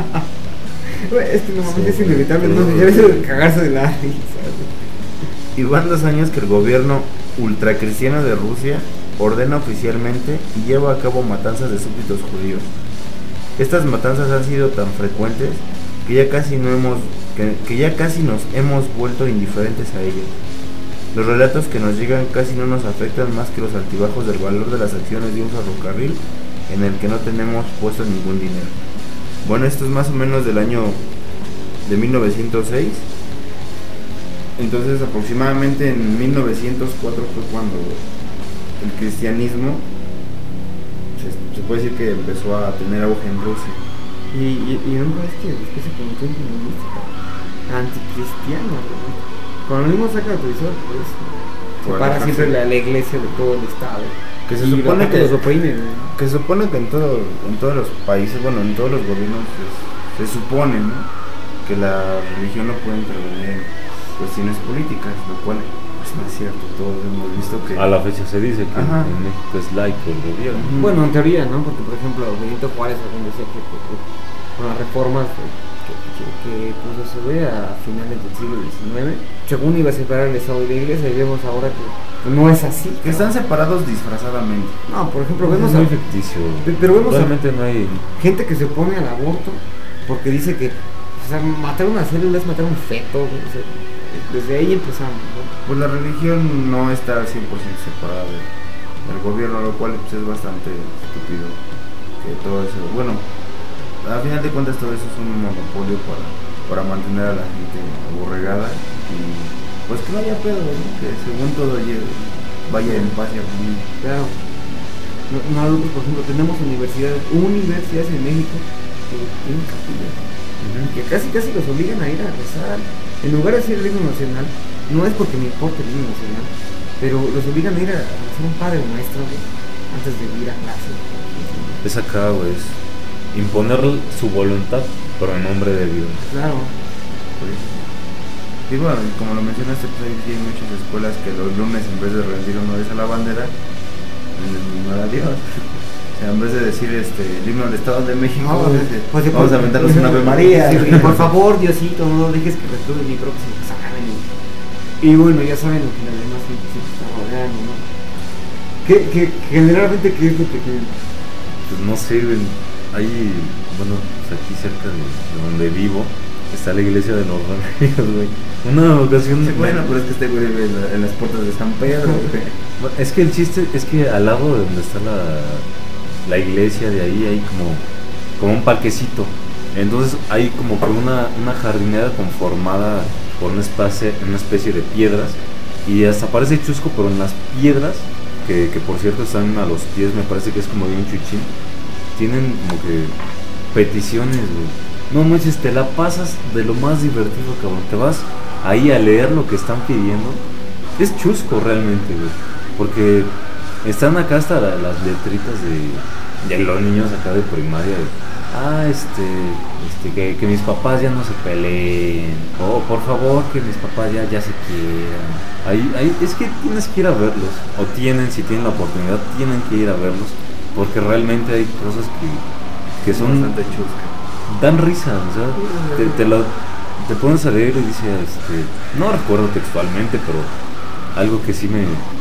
Es que no mames, Sí, es inevitable, pero- no debe cagarse de la risa. Y van dos años que el gobierno ultracristiano de Rusia ordena oficialmente y lleva a cabo matanzas de súbditos judíos. Estas matanzas han sido tan frecuentes que ya casi no hemos que, que ya casi nos hemos vuelto indiferentes a ellas. Los relatos que nos llegan casi no nos afectan más que los altibajos del valor de las acciones de un ferrocarril en el que no tenemos puesto ningún dinero. Bueno, esto es más o menos del año de mil novecientos seis. Entonces, aproximadamente en mil novecientos cuatro fue cuando el cristianismo se, se puede decir que empezó a tener auge en Rusia. Y, y, y no es que después se convirtió en comunista, anticristiano, ¿no? Cuando el mismo saca el televisor, pues separa siempre la, la iglesia de todo el estado. Que se Y supone aparte que los oprime, ¿no? que se supone que en todo en todos los países, bueno, en todos los gobiernos se, se supone, ¿no?, que la religión no puede intervenir en cuestiones políticas, lo cual pues, no es cierto. Todos hemos visto que A la fecha se dice que Ajá. en México es laico el gobierno. Bueno, en teoría, ¿no? Porque, por ejemplo, Benito Juárez algún decía que, que- que con las reformas que, que, que puso se ve a finales del siglo diecinueve, según iba a separar el Estado de la Iglesia, y vemos ahora que no es así. que están separados disfrazadamente. No, por ejemplo, Es vemos muy a ficticio. Pe- pero vemos a- Realmente no hay. gente que se opone al aborto porque dice que, o sea, matar una célula es matar un feto, güey, o sea, desde ahí empezamos, ¿no? Pues la religión no está al cien por ciento separada de- del gobierno, lo cual pues, es bastante estúpido que todo eso, bueno, al final de cuentas todo eso es un monopolio para, para mantener a la gente aborregada y pues que no haya pedo, ¿no? Que según todo llegue- vaya en paz y armonía. Claro. No- Nosotros, por ejemplo, tenemos universidades, universidades en México que tienen capillas, que casi casi los obligan a ir a rezar. En lugar de decir el himno nacional, no es porque me importe el himno nacional, pero los obligan a ir a hacer un padre nuestro, güey, antes de ir a clase. Es acá, güey. Es imponer su voluntad, pero en nombre de Dios. Claro. Pues, y bueno, como lo mencionaste, pues hay hay muchas escuelas que los lunes, en vez de rendir honores a la bandera, rinden honor a Dios. O sea, en vez de decir este, el himno del Estado de México, No, este, pues, vamos a aventarnos una Ave María. Sí, y por favor, Diosito, no dejes que repruebe mi próximo examen. Y bueno, ya saben lo que la demás gente se está rodeando, ¿no? Que, que generalmente, ¿qué es lo que te- Pues no sé, güey. Hay, bueno, pues aquí cerca de, de donde vivo, está la iglesia de los remedios, güey. Una ocasión. Sí, bueno, pero es que este güey vive en, la- en las puertas de San Pedro, güey. Bueno, es que el chiste es que al lado de donde está la, la iglesia, de ahí hay como, como un parquecito. Entonces hay como que una, una jardinera conformada por una especie, una especie de piedras. Y hasta parece chusco, pero en las piedras, que, que por cierto están a los pies, me parece que es como de un chuchín, tienen como que peticiones, güey. No manches, te la pasas de lo más divertido, cabrón. Te vas ahí a leer lo que están pidiendo. Es chusco realmente, güey. Porque están acá hasta la- las letritas de, de los niños acá de primaria. Güey. Ah, este, este que, que mis papás ya no se peleen. Oh, por favor, que mis papás ya, ya se quieran. Ahí, ahí, es que tienes que ir a verlos. O tienen, si tienen la oportunidad, tienen que ir a verlos. Porque realmente hay cosas que, que son bastante chusca. dan risa, o sea, te, te lo, te pones a leer y dice, este, no recuerdo textualmente, pero algo que sí me,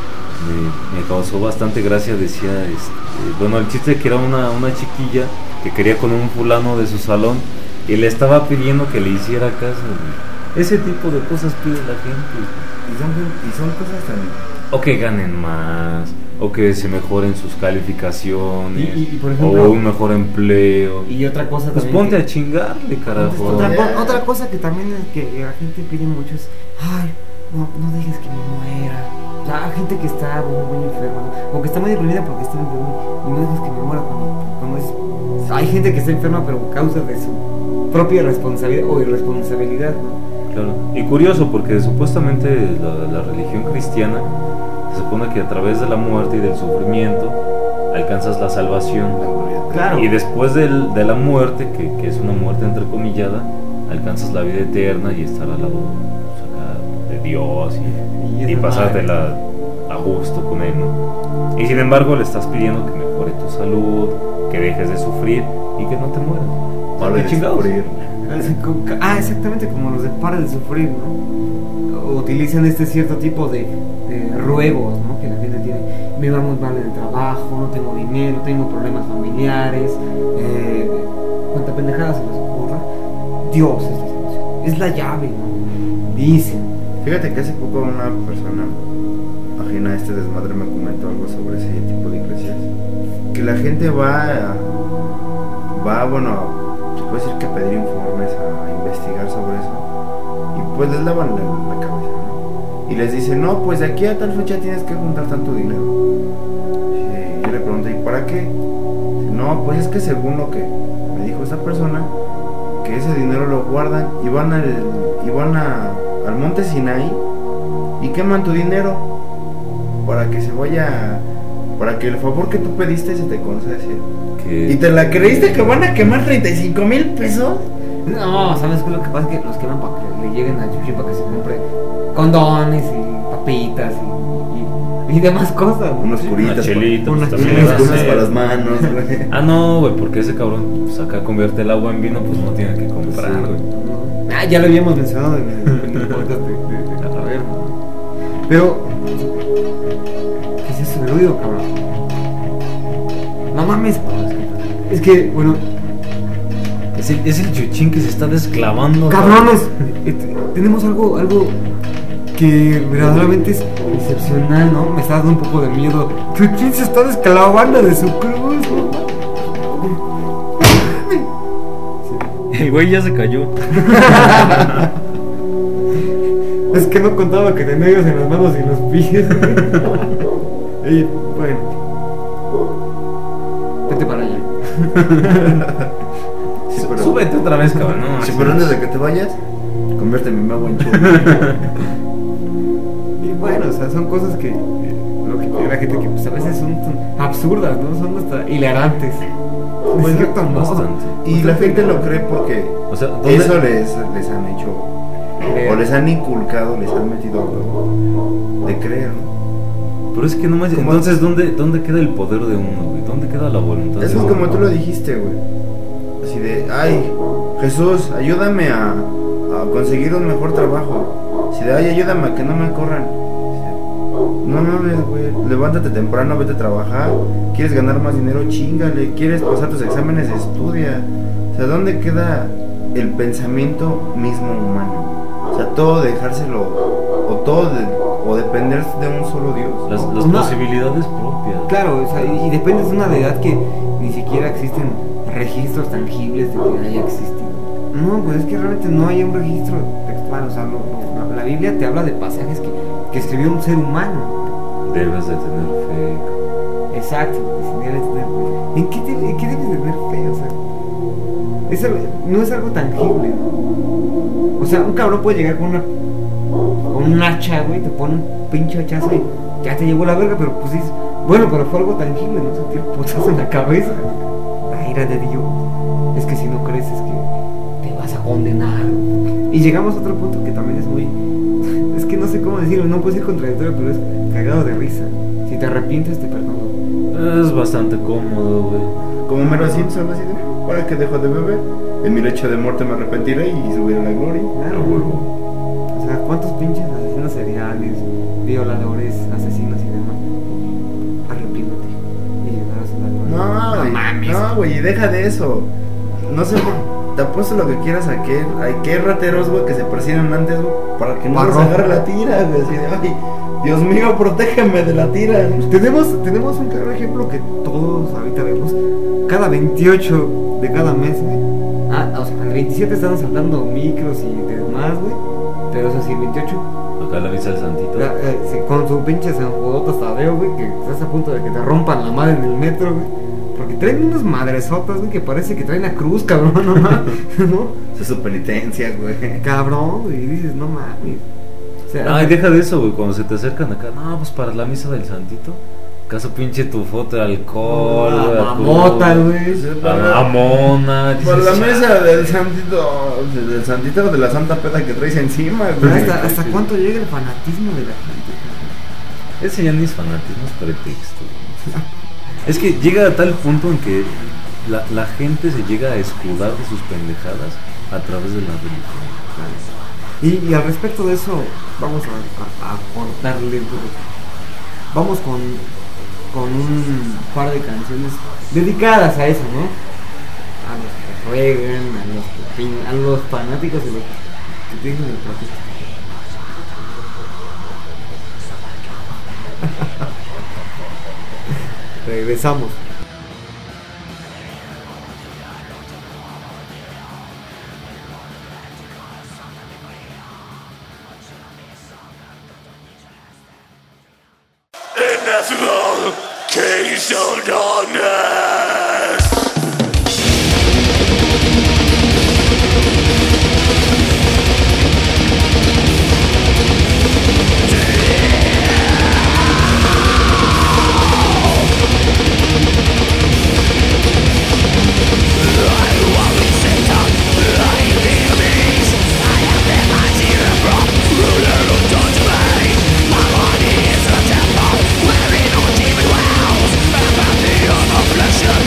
me, me causó bastante gracia, decía, este, bueno, el chiste que era una, una chiquilla que quería con un fulano de su salón y le estaba pidiendo que le hiciera caso. Ese tipo de cosas pide la gente. Y son, y son cosas tan... O que ganen más, o que se mejoren sus calificaciones, Y- y- y por ejemplo- o un mejor empleo. Y otra cosa Pues también ponte que- a chingarle, carajo. Otra, co- otra cosa que también es que la gente pide mucho es, ay, no, no dejes que me muera. O sea, hay gente que está muy, muy enferma, ¿no? O que está muy deprimida porque está enferma y no dejes que me muera cuando, cuando es... Hay gente que está enferma pero a causa de su propia responsabilidad o irresponsabilidad, ¿no? Claro. Y curioso porque supuestamente la, la religión cristiana se supone que a través de la muerte y del sufrimiento alcanzas la salvación. Claro. Y después del, de la muerte, que, que es una muerte entrecomillada, alcanzas la vida eterna y estar al lado, pues, acá, de Dios y, Y y esa pasártela a gusto con Él, ¿no? Y sin embargo le estás pidiendo que mejore tu salud, que dejes de sufrir y que no te mueras. O sea, Pare ¿qué de chingados? sufrir. Ah, exactamente como los de para de sufrir, ¿no? Utilizan este cierto tipo de, de ruegos, ¿no? Que la gente tiene. Me va muy mal en el trabajo, no tengo dinero, tengo problemas familiares, eh, cuánta pendejada se les ocurra. Dios es la solución, es la llave, ¿no? Dicen. Fíjate que hace poco una persona ajena a este desmadre me comentó algo sobre ese tipo de iglesias. Que la gente va a, va, bueno, se puede decir que a pedir informes, a investigar sobre eso. Y pues les lavan la, la cabeza, ¿no? Y les dicen, no, pues de aquí a tal fecha tienes que juntar tanto dinero. Y yo le pregunté, ¿y para qué? Dice, no, pues es que según lo que me dijo esta persona, que ese dinero lo guardan y van al, y van a, al monte Sinaí y queman tu dinero para que se vaya, para que el favor que tú pediste se te conceda. Que- ¿Y te la creíste que van a quemar treinta y cinco mil pesos? No, ¿sabes qué? Lo que pasa es que los queman para que le lleguen a Chuchi, para que se compre condones y papitas y, y, y demás cosas, ¿no? Unos curitas, Una chelita, unas pues, también chelitas, le unas das, cosas eh. para las manos, güey. Ah, no, güey, porque ese cabrón, pues acá convierte el agua en vino, pues no tiene que comprar, Sí. güey. Ah, ya lo habíamos mencionado en el, en el podcast de, de, de la taberna. Pero, ¿qué es ese ruido, cabrón? No mames. Es que, bueno, Es el, es el chuchín que se está desclavando. cabrones, eh, t- tenemos algo, algo que verdaderamente es excepcional, ¿no? Me está dando un poco de miedo. Chuchín se está desclavando de su cruz, ¿no? El güey ya se cayó. Es que no contaba que tenía ellos en las manos y en los pies. Y bueno, vete para allá. Sí, pero, Súbete otra vez, cabrón. No, sí, pero antes de que te vayas, conviérteme mi agua en churro. Y bueno, o sea, son cosas que, eh, lo que la gente que pues, a veces son tan absurdas, ¿no? Son hasta hilarantes. De cierto modo. bastante. Y la gente lo cree porque O sea, ¿dónde- eso les, les han hecho, o les han inculcado, les han metido a huevo de creer, ¿no? Pero es que no me... ¿Cómo? Entonces, ¿dónde, ¿dónde queda el poder de uno, güey? ¿Dónde queda la voluntad Eso de es uno? como tú lo dijiste, güey. Así de, ay, Jesús, ayúdame a, a conseguir un mejor trabajo. Así de, ay, ayúdame a que no me corran. No mames, güey, levántate temprano, vete a trabajar. ¿Quieres ganar más dinero? Chíngale. ¿Quieres pasar tus exámenes? Estudia. O sea, ¿dónde queda el pensamiento mismo humano? O sea, todo dejárselo, o todo, de, o depender de un solo Dios. Las, las Una- posibilidades propias. Claro, o sea, y, y depende de una edad que ni siquiera existen registros tangibles de que haya existido. No, pues es que realmente no hay un registro textual, o sea, no, no, la, la Biblia te habla de pasajes que, que escribió un ser humano. Debes de tener fe. Exacto, debes tener fe. ¿En qué, te- en qué debes de tener fe? O sea, es algo- no es algo tangible, ¿no? O sea, un cabrón puede llegar con una con un hacha, güey, te pone un pinche hachazo y ya te llevó la verga, pero pues dices, bueno, pero fue algo tangible, ¿no? Sentir putazo en la cabeza. La ira de Dios. Es que si no crees es que te vas a condenar. Y llegamos a otro punto que también es muy... Es que no sé cómo decirlo, no puedo decir contradictorio, pero es cagado de risa. Si te arrepientes, te perdono. Es bastante cómodo, güey. Como mero Simpson, así de, para que dejo de beber, en mi lecho de muerte me arrepentiré y subiré a la gloria. Claro, huevo. O sea, ¿cuántos pinches asesinos seriales, violadores, asesinos y demás? Arrepíntete y llegarás a la gloria. No, güey, mames. no, güey, deja de eso. No sé, te apuesto lo que quieras a que hay que rateros, güey, que se persiguen antes, güey, para que no Barro. les agarre la tira, güey, así de, ay, Dios mío, protégeme de la tira. Tenemos, tenemos un claro ejemplo que todos ahorita vemos. Cada veintiocho de cada mes, güey. Ah, o sea, el veintisiete están saltando micros y demás, güey. Pero eso sí, el veintiocho. Acá la misa del Santito. la- eh, sí, con su pinche sanjodotas Tadeo, güey, que estás a punto de que te rompan la madre en el metro, güey. Porque traen unas madresotas, güey, que parece que traen la cruz, cabrón, no mames, ¿no? Esa es su penitencia, güey. Cabrón, güey, y dices, no mames. O sea, Ay, deja de eso, güey. Cuando se te acercan acá, no, pues para la misa del Santito. Acaso pinche tu foto de alcohol, la güey. mamota, güey. La mamona. Por dices, la mesa del santito, del santito de la santa peda que traes encima, güey. ¿Hasta, hasta cuánto llega el fanatismo de la gente? Ese ya ni es fanatismo, es pretexto. güey. Es que llega a tal punto en que la, la gente se llega a escudar de sus pendejadas a través de la religión. Y, y al respecto de eso, vamos a, a, a cortarle un poco. Vamos con, con un par de canciones dedicadas a eso, ¿no? A los que juegan, a los que pin- a los fanáticos de los que tienen el protesta. Regresamos. Ineffable case of darkness. Flesh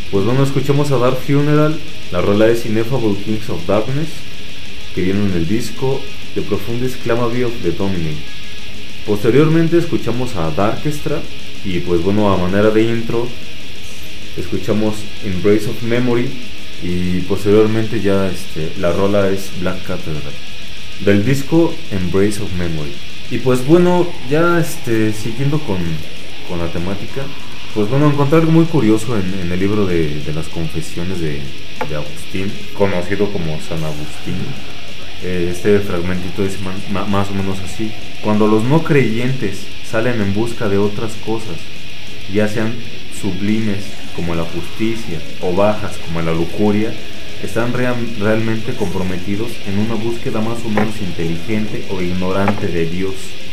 Pues bueno, escuchamos a Dark Funeral, la rola es Ineffable Kings of Darkness, que viene en el disco The Profundis Clamavi of the Domine. Posteriormente escuchamos a Darkestra, y pues bueno, a manera de intro escuchamos Embrace of Memory, y posteriormente ya este, la rola es Black Cathedral, del disco Embrace of Memory. Y pues bueno, ya este, siguiendo con, con la temática, pues bueno, encontré algo muy curioso en, en el libro de, de las confesiones de, de Agustín, conocido como San Agustín. Eh, este fragmentito es man, más o menos así: cuando los no creyentes salen en busca de otras cosas, ya sean sublimes como la justicia o bajas como la lujuria, están real, realmente comprometidos en una búsqueda más o menos inteligente o ignorante de Dios.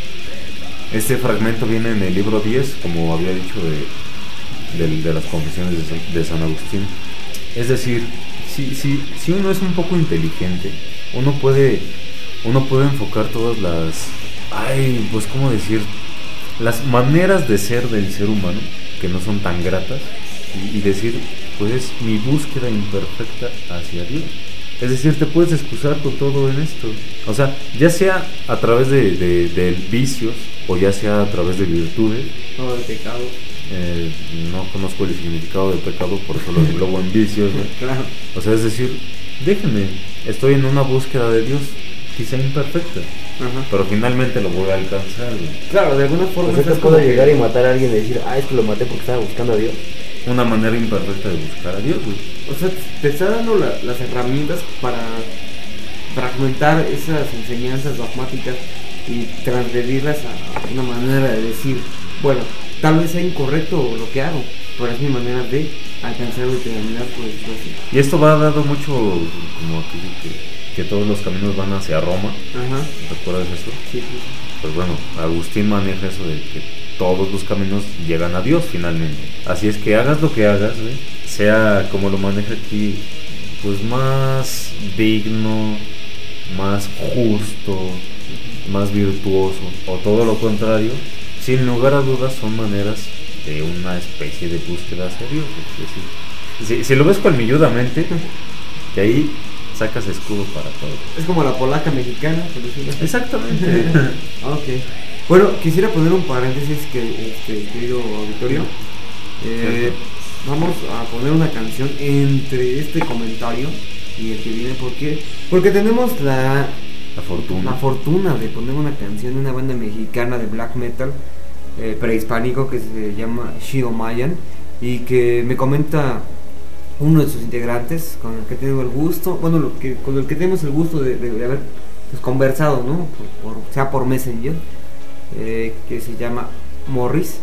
Este fragmento viene en el libro diez, como había dicho, de, de, de las confesiones de San, de San Agustín. Es decir, si, si, si uno es un poco inteligente, uno puede, uno puede enfocar todas las, ay, pues cómo decir, las maneras de ser del ser humano que no son tan gratas, y, y decir, pues es mi búsqueda imperfecta hacia Dios. Es decir, te puedes excusar con todo en esto. O sea, ya sea a través de, de, de vicios, o ya sea a través de virtudes. O del pecado. Eh, no conozco el significado del pecado, por eso lo englobo en vicios, ¿no? Claro. O sea, es decir, déjenme, estoy en una búsqueda de Dios, quizá imperfecta. Ajá. Pero finalmente lo voy a alcanzar, güey. Claro, de alguna forma. O sea, te puedo llegar y matar a alguien y decir, ah, es que lo maté porque estaba buscando a Dios. Una manera imperfecta de buscar a Dios, güey. O sea, te está dando la, las herramientas para fragmentar esas enseñanzas dogmáticas y transgredirlas a una manera de decir, bueno, tal vez sea incorrecto lo que hago, pero es mi manera de alcanzar la eternidad, por decirlo así. Y esto va dado mucho, como aquí, que, que todos los caminos van hacia Roma. Ajá. ¿Recuerdas eso? Sí, sí. Pues bueno, Agustín maneja eso de que todos los caminos llegan a Dios finalmente. Así es que hagas lo que hagas, ¿eh? Sea como lo maneja aquí, pues más digno, más justo, más virtuoso, o todo lo contrario, sin lugar a dudas son maneras de una especie de búsqueda hacia Dios. Es decir, si, si lo ves colmilludamente, de ahí sacas escudo para todo. Es como la polaca mexicana, por decirlo así. Exactamente. Ok. Bueno, quisiera poner un paréntesis, que, este, querido auditorio. Eh, vamos a poner una canción entre este comentario y el que viene. ¿Por qué? Porque tenemos la, la fortuna la fortuna de poner una canción de una banda mexicana de black metal eh, prehispánico que se llama Shiomayan, y que me comenta uno de sus integrantes con el que tengo el gusto, bueno, lo que, con el que tenemos el gusto de, de, de haber pues, conversado, ¿no? Por, por, sea por Messenger. Eh, que se llama Morris,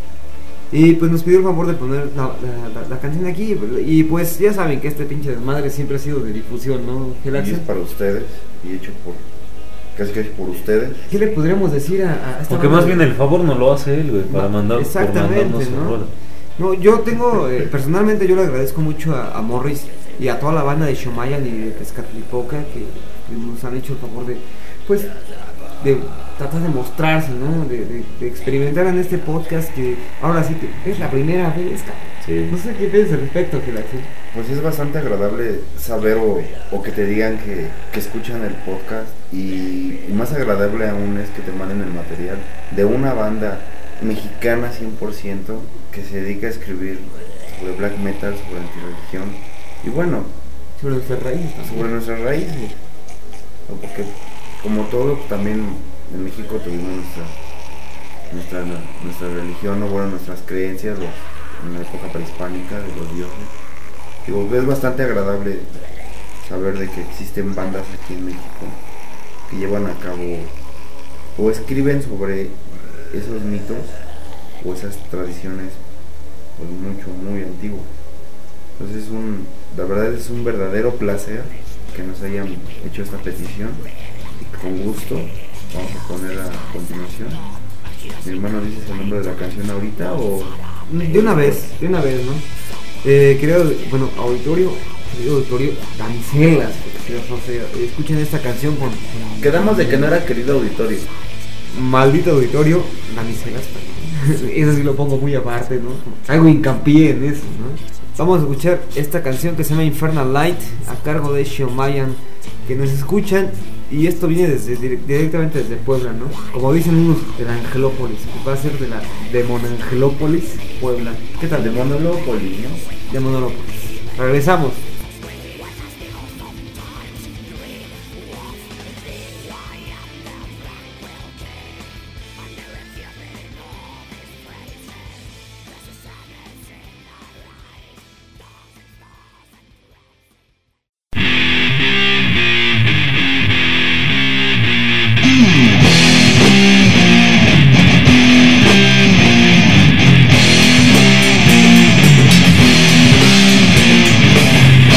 y pues nos pidió el favor de poner la, la, la, la canción aquí, y pues ya saben que este pinche desmadre siempre ha sido de difusión, ¿no? Y es para ustedes, y hecho por, casi casi por ustedes. ¿Qué le podríamos decir a, a esta Porque banda? más bien el favor no lo hace él, güey, para mandar, exactamente, por mandarnos ¿no? rola. No, yo tengo, eh, personalmente yo le agradezco mucho a, a Morris y a toda la banda de Shomayan y de Tezcatlipoca que, que nos han hecho el favor de, pues, de tratar de mostrarse, ¿no? De, de, de experimentar en este podcast, que ahora sí que es la primera vez. Sí. No sé qué piensas al respecto, que la Pues es bastante agradable saber o, o que te digan que, que escuchan el podcast, y, y más agradable aún es que te manden el material de una banda mexicana cien por ciento que se dedica a escribir sobre black metal, sobre antirreligión y bueno, sobre nuestras raíces, sobre nuestras raíces, porque como todo, también en México tuvimos nuestra nuestra, nuestra religión, o bueno, nuestras creencias, los, en la época prehispánica, de los dioses. Digo, es bastante agradable saber de que existen bandas aquí en México que llevan a cabo o escriben sobre esos mitos o esas tradiciones pues mucho, muy antiguas. Entonces es un, la verdad es un verdadero placer que nos hayan hecho esta petición. Con gusto, vamos a poner a continuación. Mi hermano, ¿dices el nombre de la canción ahorita o...? De una vez, de una vez, ¿no? Eh, querido, bueno, auditorio, querido auditorio, damiselas, o sea, escuchen esta canción con... Quedamos de que no era querido auditorio. Maldito auditorio, damiselas, eso sí lo pongo muy aparte, ¿no? Hago hincapié en eso, ¿no? Vamos a escuchar esta canción que se llama Infernal Light a cargo de Shiomayan, que nos escuchan, y esto viene desde, directamente desde Puebla, ¿no? Como dicen unos de la Angelópolis, que va a ser de la de Monangelópolis, Puebla. ¿Qué tal? De Monolópolis, ¿no? De Monolópolis. Regresamos. Thank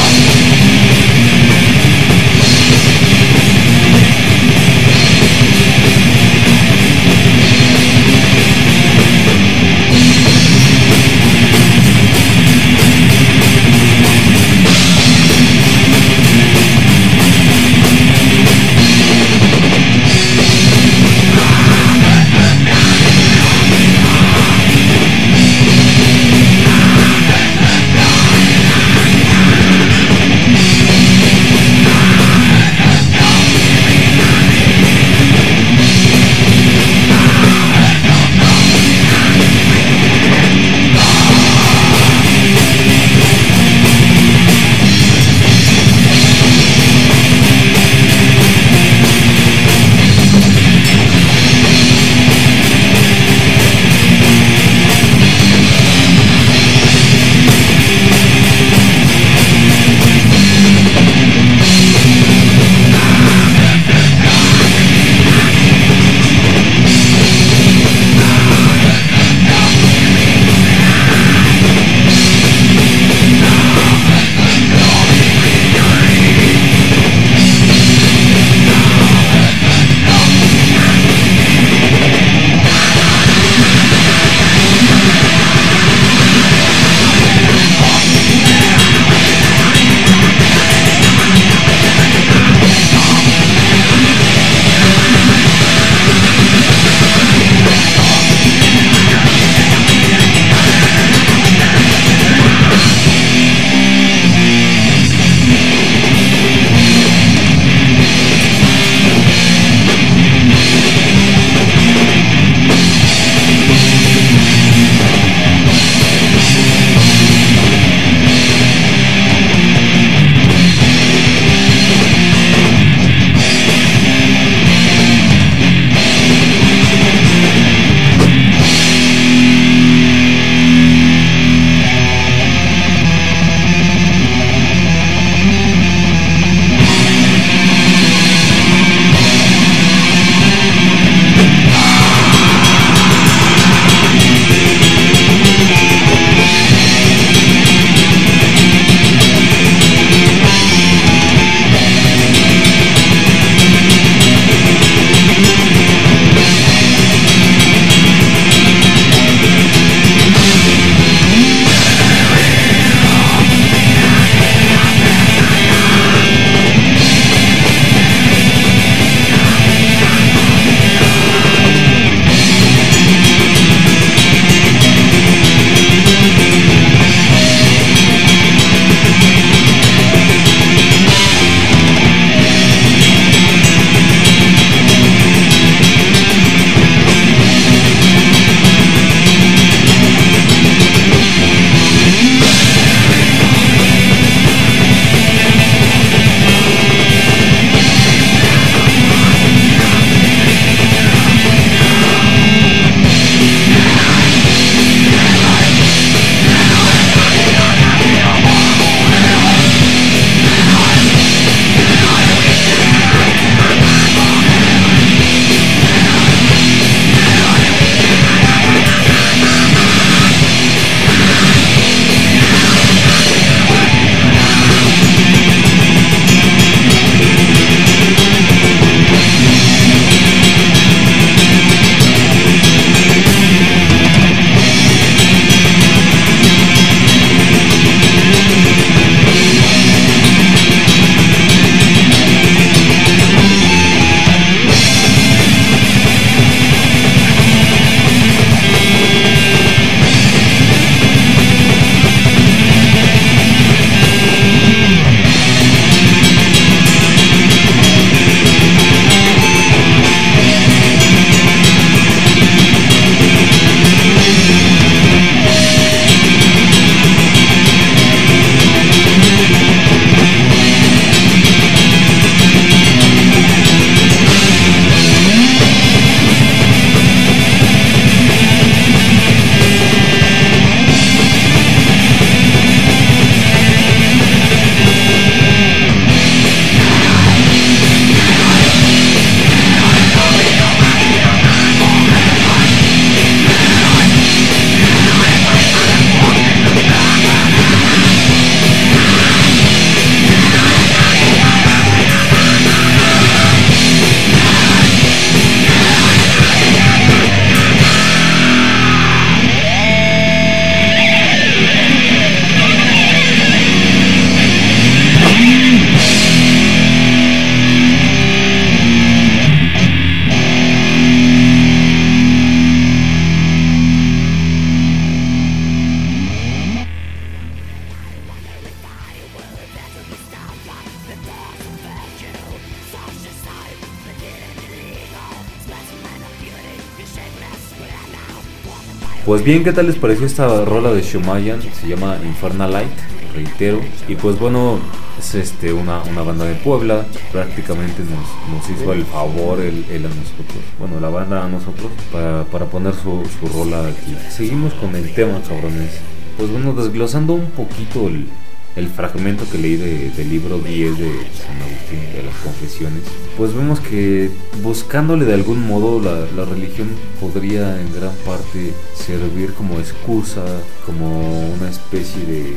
Pues bien, ¿qué tal les pareció esta rola de Shumayan? Se llama Infernal Light, reitero. Y pues bueno, es este una, una banda de Puebla. Prácticamente nos, nos hizo el favor él, él a nosotros, bueno, la banda a nosotros, para, para poner su, su rola aquí. Seguimos con el tema, cabrones. Pues bueno, desglosando un poquito el, el fragmento que leí de, del libro diez de San Agustín, de las Confesiones, pues vemos que buscándole de algún modo la, la religión podría en gran parte servir como excusa, como una especie de...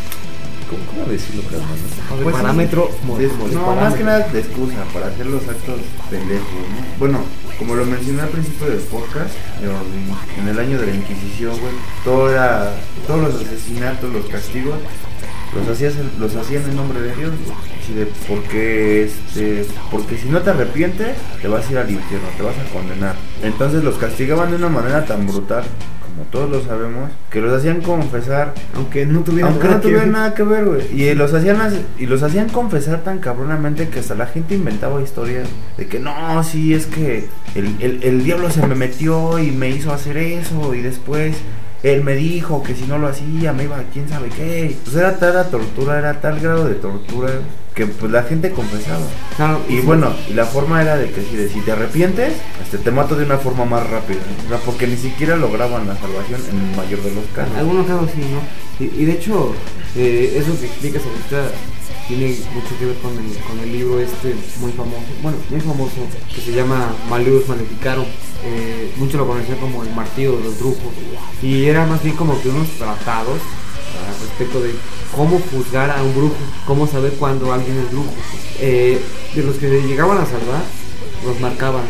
¿Cómo, cómo decirlo, carnal? O de Pues sí. parámetro. mo- Es- mo- de no, parámetro. más que nada de excusa para hacer los actos pendejos, ¿no? Bueno, como lo mencioné al principio del podcast, yo, en el año de la Inquisición, güey, todo era, todos los asesinatos, los castigos, los hacías, los hacían en nombre de Dios, güey. Así de, porque, este, porque si no te arrepientes, te vas a ir al infierno, te vas a condenar. Entonces los castigaban de una manera tan brutal, como todos lo sabemos, que los hacían confesar, Aunque no tuviera aunque nada no que tuviera ver. nada que ver, güey. Y los hacían as- y los hacían confesar tan cabronamente que hasta la gente inventaba historias de que no, sí, es que el, el, el diablo se me metió y me hizo hacer eso, y después él me dijo que si no lo hacía me iba a quién sabe qué. Pues era tal la tortura, era tal grado de tortura que pues la gente confesaba. Claro, Y sí. bueno, y la forma era de que si, de, si te arrepientes, este, te mato de una forma más rápida. O sea, porque ni siquiera lograban la salvación en el mayor de los casos. En algunos casos sí, ¿no? Y, y de hecho, eh, eso que explicas ahorita tiene mucho que ver con el, con el libro este muy famoso, bueno, muy famoso, que se llama Malleus Maleficarum. Eh, muchos lo conocían como el martillo de los brujos, y era más bien como que unos tratados al respecto de cómo juzgar a un brujo, cómo saber cuándo alguien es brujo. Eh, de los que llegaban a salvar, los marcaban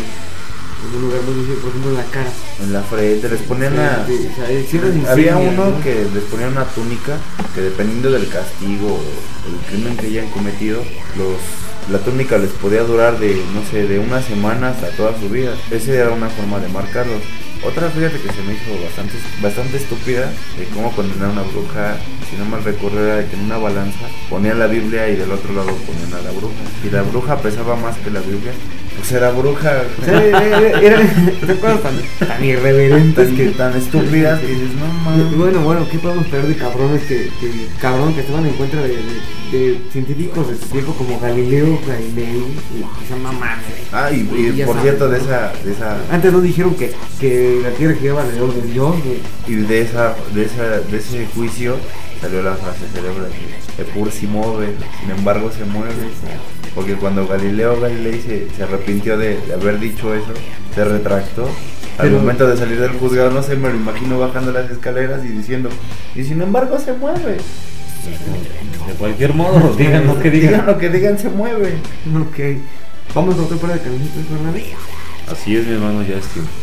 en un lugar muy difícil, por ejemplo en la cara. En la frente les ponían a... Sí, o sea, sí eran Había insignias, uno ¿no? que les ponía una túnica que dependiendo del castigo o el crimen que hayan cometido, los la túnica les podía durar de, no sé, de unas semanas a toda su vida. Esa era una forma de marcarlos. Otra, fíjate que se me hizo bastante, bastante estúpida de cómo condenar a una bruja, si no mal recuerdo, era de que en una balanza ponían la Biblia y del otro lado ponían a la bruja. Y la bruja pesaba más que la Biblia, pues era bruja. O sea, era- era- eran recuerdos tan, tan irreverentes Tan, que tan estúpidas que dices, no Y mames. bueno, bueno, ¿qué podemos esperar de cabrones que, que cabrón que estaban en contra de, de, de científicos de su tiempo como Galileo Galilei y esa mamá? Ah, y, y Ya por sabes, cierto, de ¿no? esa, de esa, Antes nos dijeron que, que la Tierra giraba alrededor de Dios, güey. y de esa, de esa, de ese juicio salió la frase célebre de Epur si mueve, sin embargo se mueve. Porque cuando Galileo Galilei se, se arrepintió de, de haber dicho eso, se retractó. Al Pero- momento de salir del juzgado, no sé, me lo imagino bajando las escaleras y diciendo, y sin embargo se mueve. De cualquier modo, digan lo que Digan digan. lo que digan, se mueve. Ok. Vamos a otra prueba de camiseta, Fernández. Así es, mi hermano, ya es tiempo.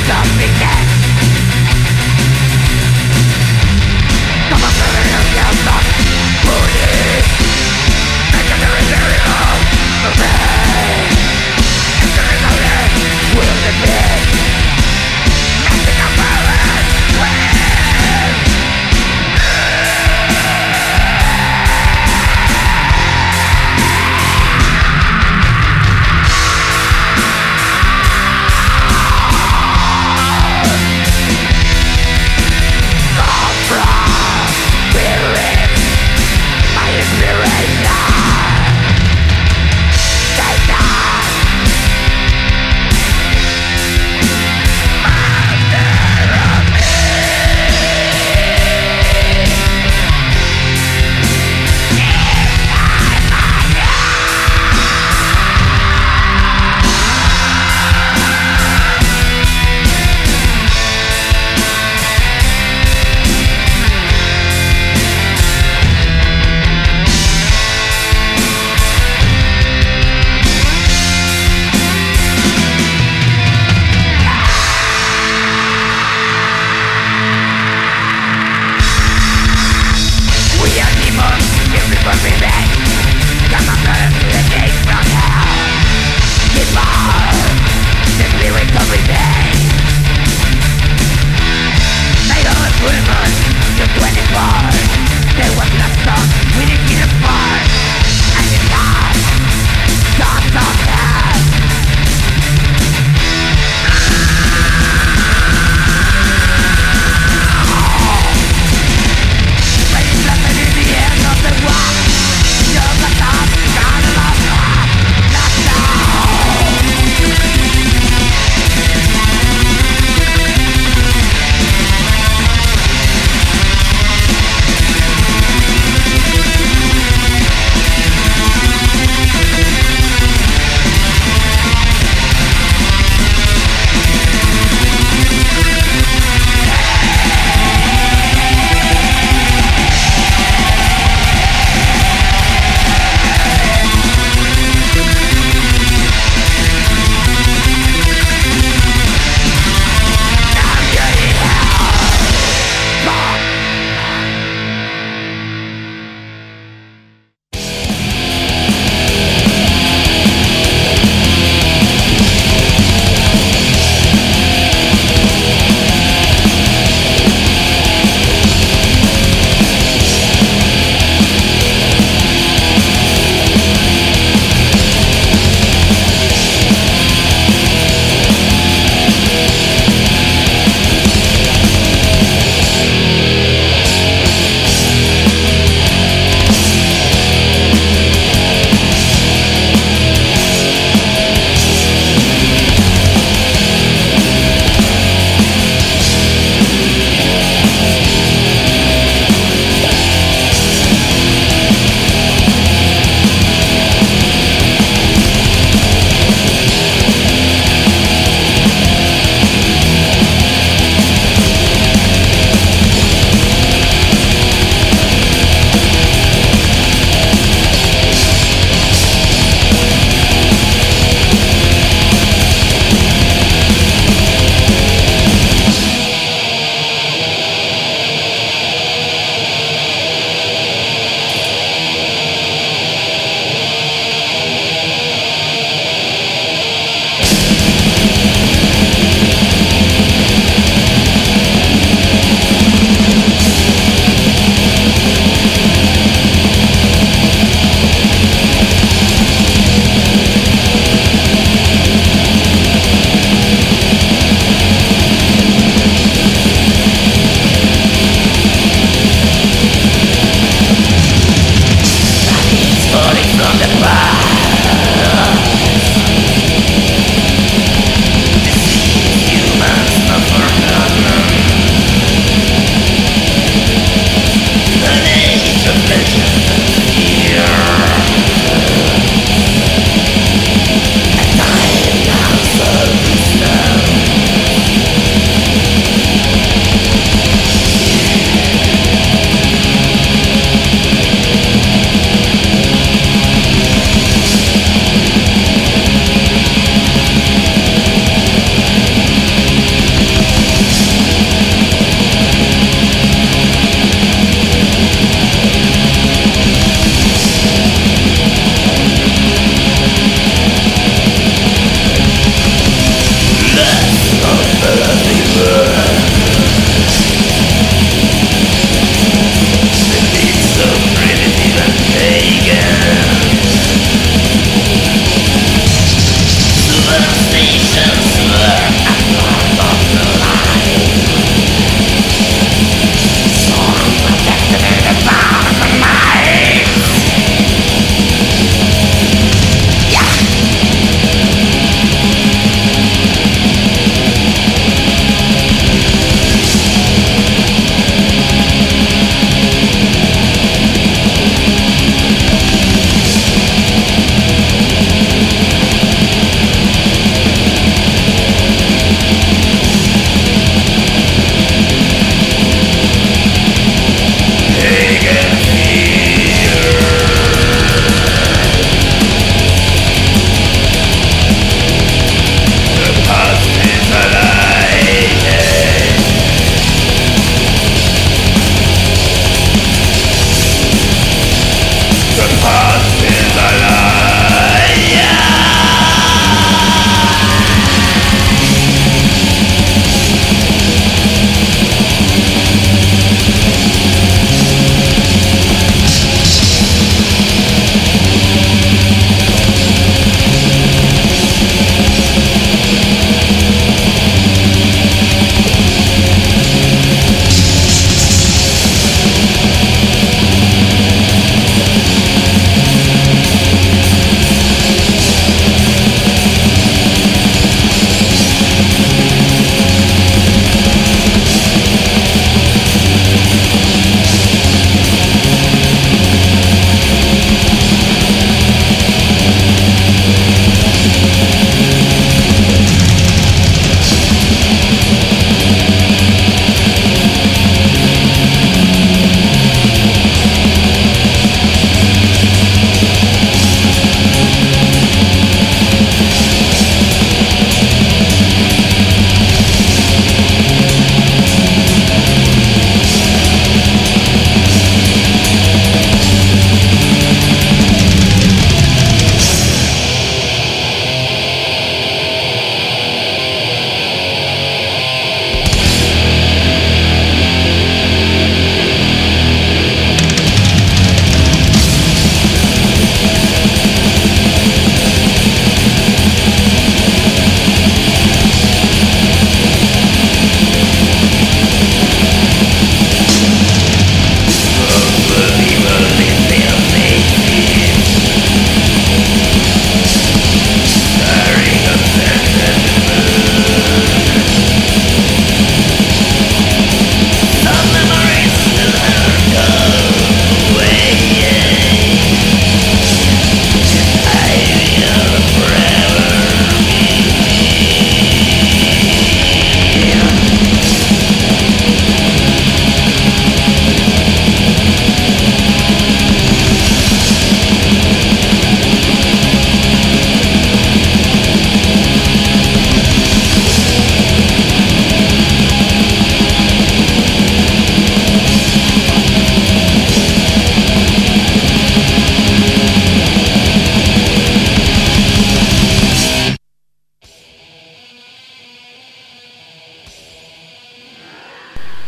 We'll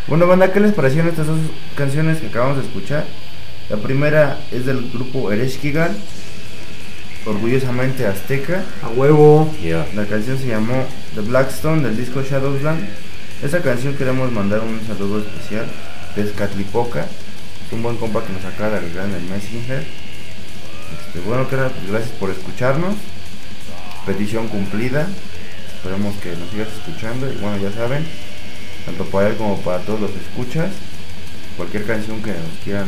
Bueno, banda, ¿qué les parecieron estas dos canciones que acabamos de escuchar? La primera es del grupo Ereshkigal, orgullosamente azteca. A huevo. Yeah. La canción se llamó The Blackstone del disco Shadowland. Esta canción queremos mandar un saludo especial de Escatlipoca, es un buen compa que nos acaba de agregar en el Messenger. Este, bueno, que era, pues, gracias por escucharnos. Petición cumplida. Esperemos que nos sigas escuchando. Y bueno, ya saben, tanto para él como para todos los escuchas, cualquier canción que nos quieran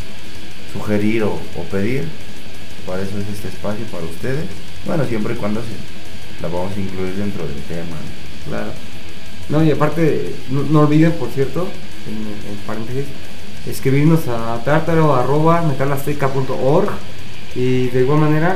sugerir o, o pedir, para eso es este espacio para ustedes. Bueno, siempre y cuando se, la vamos a incluir dentro del tema. Claro. No, y aparte, no, no olviden, por cierto, en, en paréntesis, escribirnos a tártaro arroba metalazteca punto org, y de igual manera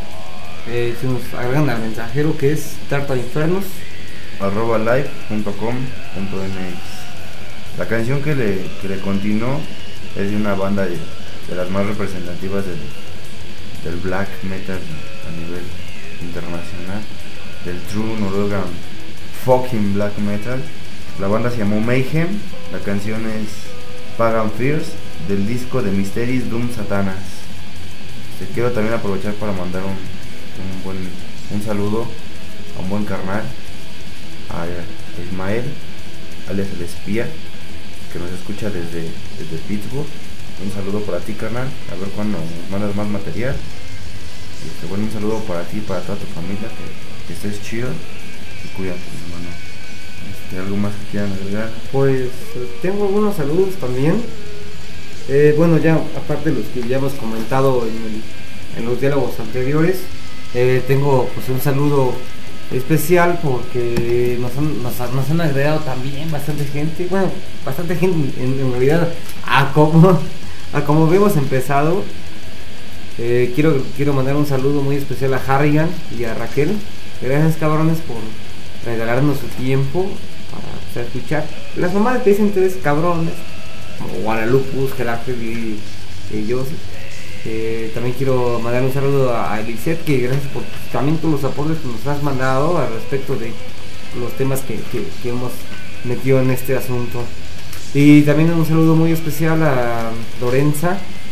eh, se nos agregan al mensajero que es tartarinfernos arroba live punto com punto m x. La canción que le, que le continuó es de una banda de, de las más representativas del, del black metal a nivel internacional, del true Norwegian fucking black metal. La banda se llamó Mayhem. La canción es Pagan Fears del disco de Mysteries Doom Satanas. Te quiero también aprovechar para mandar un, un buen un saludo a un buen carnal, a Ismael, alias el espía, que nos escucha desde, desde Pittsburgh. Un saludo para ti, carnal, a ver cuándo nos mandas más material. Y este, bueno, un saludo para ti y para toda tu familia, que, que estés chido y cuídate, hermano. Este, ¿algo más que quieran agregar? Pues tengo algunos saludos también. Eh, bueno, ya aparte de los que ya hemos comentado en, el, en los diálogos anteriores, eh, tengo pues un saludo especial porque nos han, nos, nos han agregado también bastante gente, bueno, bastante gente en, en realidad a como, a como hemos empezado. Eh, quiero, quiero mandar un saludo muy especial a Harrigan y a Raquel. Gracias, cabrones, por regalarnos su tiempo para, para escuchar las mamadas que dicen tres cabrones como Guadalupus, Gerardo y, y yo. Eh, también quiero mandar un saludo a, a Elisette, que gracias por también todos los aportes que nos has mandado al respecto de los temas que, que, que hemos metido en este asunto. Y también un saludo muy especial a Lorenza.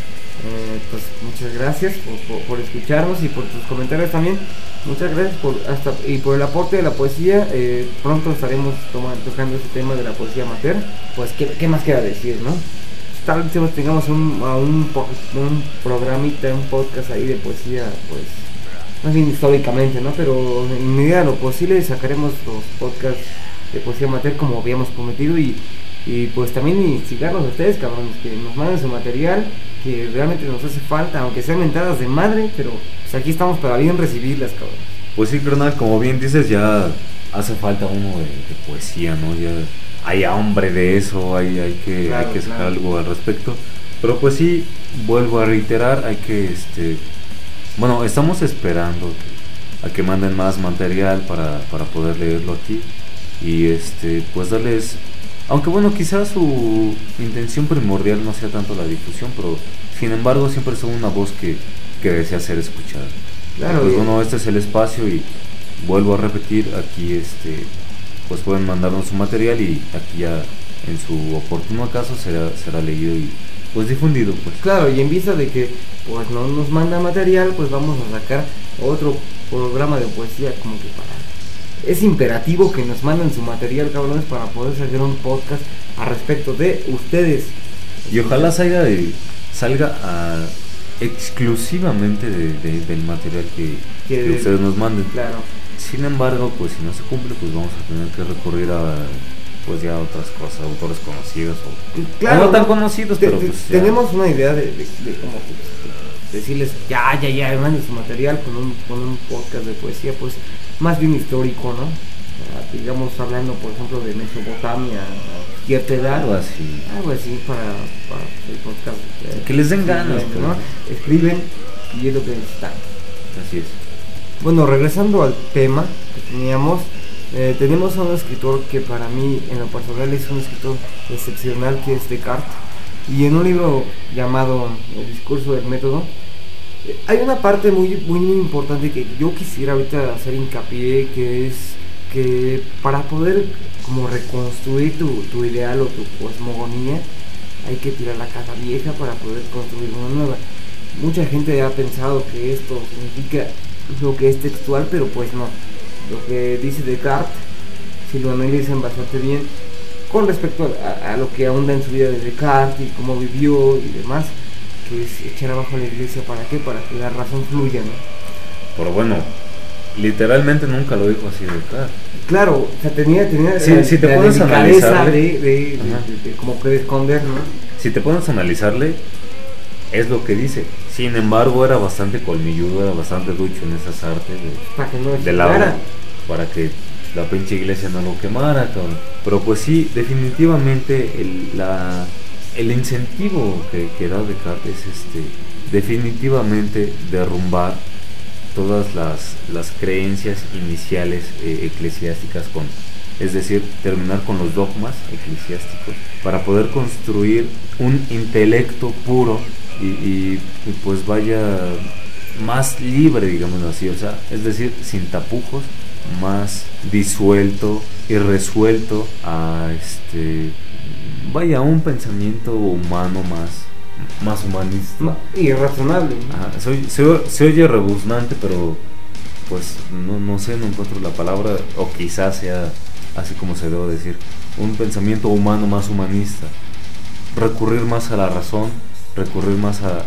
Eh, pues muchas gracias por, por, por escucharnos y por tus comentarios también. Muchas gracias por hasta y por el aporte de la poesía. Eh, pronto estaremos tomando, tocando ese tema de la poesía amateur. Pues qué, qué más queda decir, ¿no? Tal vez tengamos un, un, un programita, un podcast ahí de poesía, pues más bien históricamente, ¿no? Pero en medida de lo posible sacaremos los podcasts de poesía amateur como habíamos prometido, y, y pues también instigarlos a ustedes, cabrones, que nos manden su material, que realmente nos hace falta, aunque sean mentadas de madre, pero pues aquí estamos para bien recibirlas, cabrones. Pues sí, carnal, como bien dices, ya hace falta uno de, de poesía, ¿no? Ya hay hambre de eso, hay, hay que, claro, hay que sacar claro. algo al respecto. Pero pues sí, vuelvo a reiterar, hay que, este, bueno, estamos esperando que, a que manden más material para, para poder leerlo aquí. Y este, pues darles, aunque bueno, quizás su intención primordial no sea tanto la difusión, pero sin embargo siempre son una voz que, que desea ser escuchada. Claro, pues bueno, este es el espacio y vuelvo a repetir, aquí este... pues pueden mandarnos su material y aquí ya en su oportuno caso será será leído y pues difundido, pues. Claro, y en vista de que pues no nos manda material, pues vamos a sacar otro programa de poesía, como que para... Es imperativo que nos manden su material, cabrones, para poder sacar un podcast a respecto de ustedes. Y ojalá salga de, salga a, exclusivamente de, de, del material que, que, que ustedes nos manden. Claro. Sin embargo, pues si no se cumple, pues vamos a tener que recurrir a pues ya otras cosas, autores conocidos o, claro, o no tan conocidos, te, pero te, pues tenemos una idea de, de, de cómo de decirles ya, ya, ya, manden su material con un, con un podcast de poesía, pues más bien histórico, ¿no? Uh, digamos, hablando, por ejemplo, de Mesopotamia, cierta edad, algo así, algo así para, para el podcast. Eh, que les den ganas, ¿no? Escriben y es lo que necesitan. Así es. Bueno, regresando al tema que teníamos, eh, tenemos a un escritor que para mí en lo personal es un escritor excepcional, que es Descartes, y en un libro llamado El discurso del método eh, hay una parte muy, muy muy importante que yo quisiera ahorita hacer hincapié, que es que para poder como reconstruir tu, tu ideal o tu cosmogonía hay que tirar la casa vieja para poder construir una nueva. Mucha gente ha pensado que esto significa lo que es textual, pero pues no. Lo que dice Descartes, si lo analizan bastante bien, con respecto a, a lo que ahonda en su vida de Descartes y cómo vivió y demás, que es echar abajo a la iglesia. ¿Para qué? Para que la razón fluya, ¿no? Pero bueno, literalmente nunca lo dijo así Descartes. Claro, o sea, tenía, tenía sí, la, si te la pones a analizarle, de, de, de, de, de como que esconder, ¿no? Si te pones a analizarle, es lo que dice. Sin embargo, era bastante colmilludo, era bastante ducho en esas artes de, para que no de la, para que la pinche iglesia no lo quemara, cabrón. Pero pues sí, definitivamente el, la, el incentivo que, que da Descartes es este, definitivamente derrumbar todas las, las creencias iniciales eh, eclesiásticas, con, es decir, terminar con los dogmas eclesiásticos para poder construir un intelecto puro y, y, y pues vaya más libre, digamos así, o sea, es decir, sin tapujos, más disuelto y resuelto a este, vaya, un pensamiento humano más más humanista y razonable, ¿no? Ajá, se, se, se oye rebuznante, pero pues no, no sé, no encuentro la palabra, o quizás sea así como se debe decir, un pensamiento humano más humanista, recurrir más a la razón, recurrir más a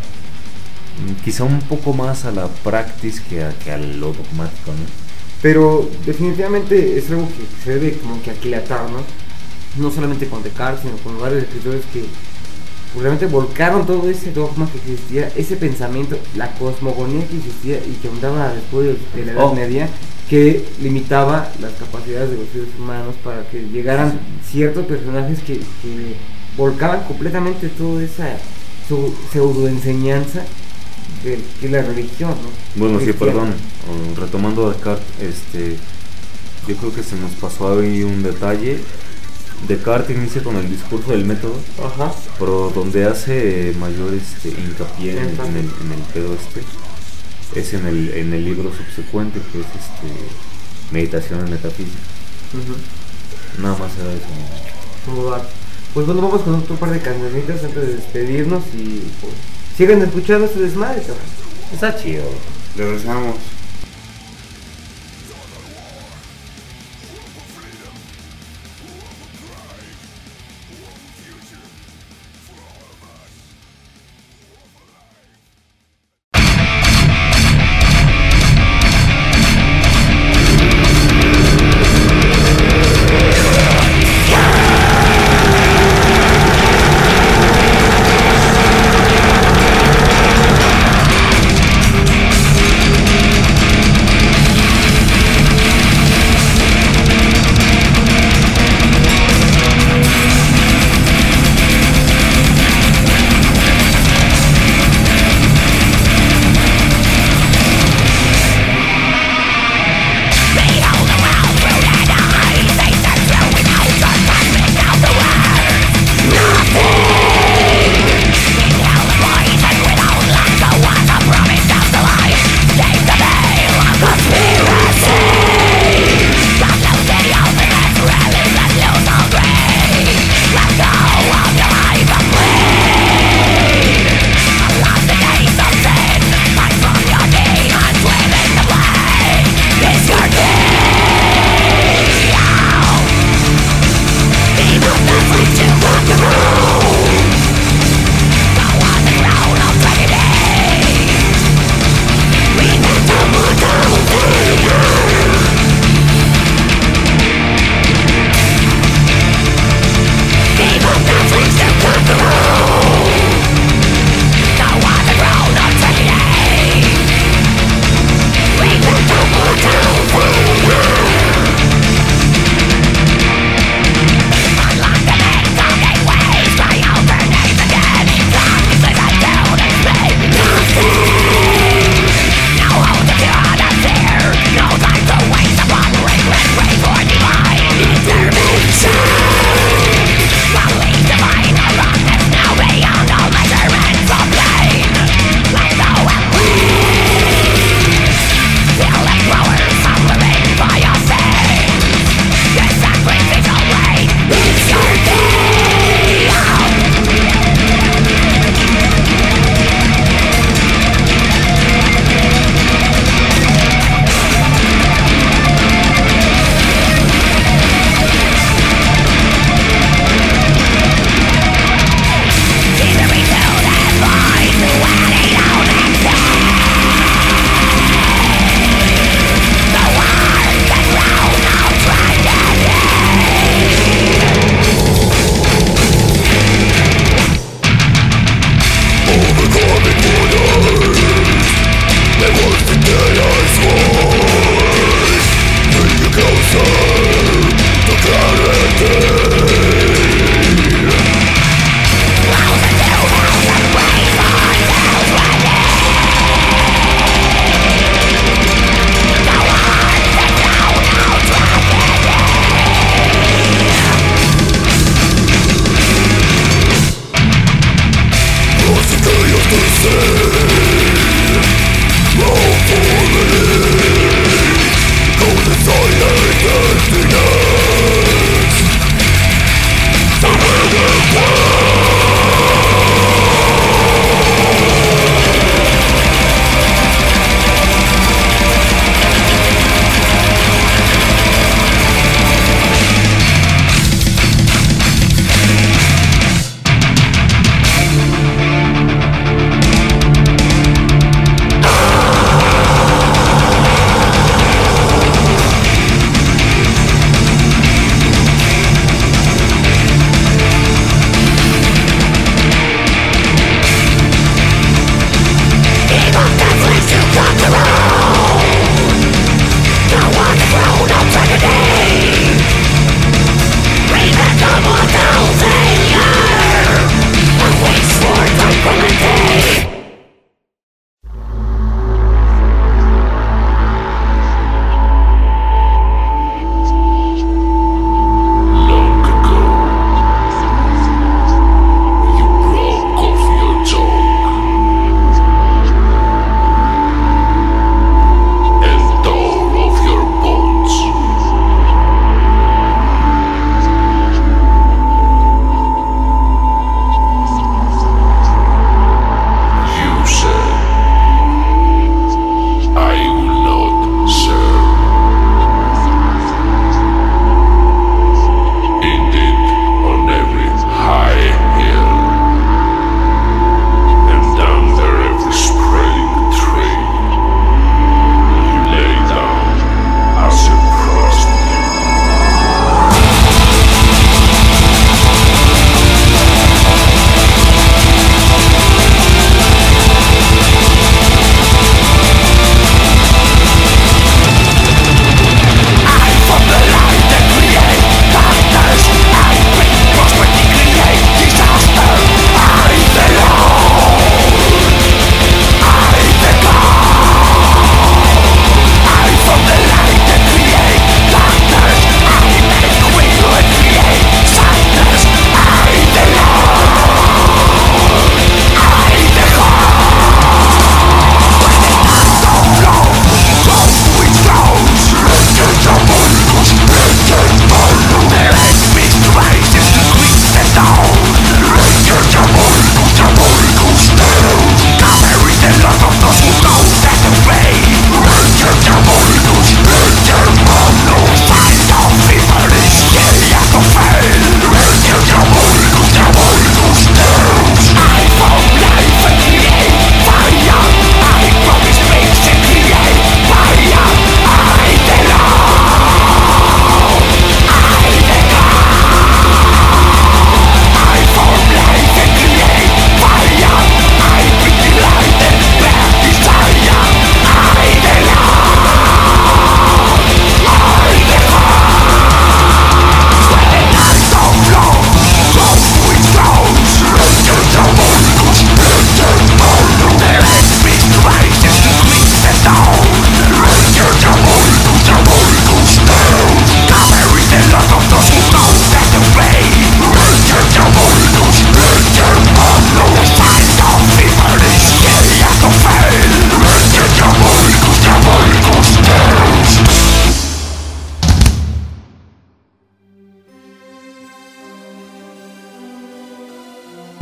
quizá un poco más a la praxis que a, que a lo dogmático, ¿no? Pero definitivamente es algo que se debe como que aquilatar, ¿no? No solamente con Descartes, sino con varios escritores que realmente volcaron todo ese dogma que existía, ese pensamiento, la cosmogonía que existía y que andaba después de la Edad oh. Media, que limitaba las capacidades de los seres humanos para que llegaran ciertos personajes que, que volcaban completamente toda esa su pseudoenseñanza de, de la religión, ¿no? Bueno, Cristiana. Sí, perdón, retomando a Descartes, este, yo creo que se nos pasó ahí un detalle. Descartes inicia con el discurso del método, ajá, pero donde hace mayor este, hincapié en, en, el, en el pedo este es en el, en el libro subsecuente, que es este Meditaciones Metafísicas. Uh-huh. Nada más era eso. Pues bueno, vamos con otro par de cancioncitas antes de despedirnos y pues, sigan escuchando este desmadre, cabrón. Está chido. Regresamos. Yeah.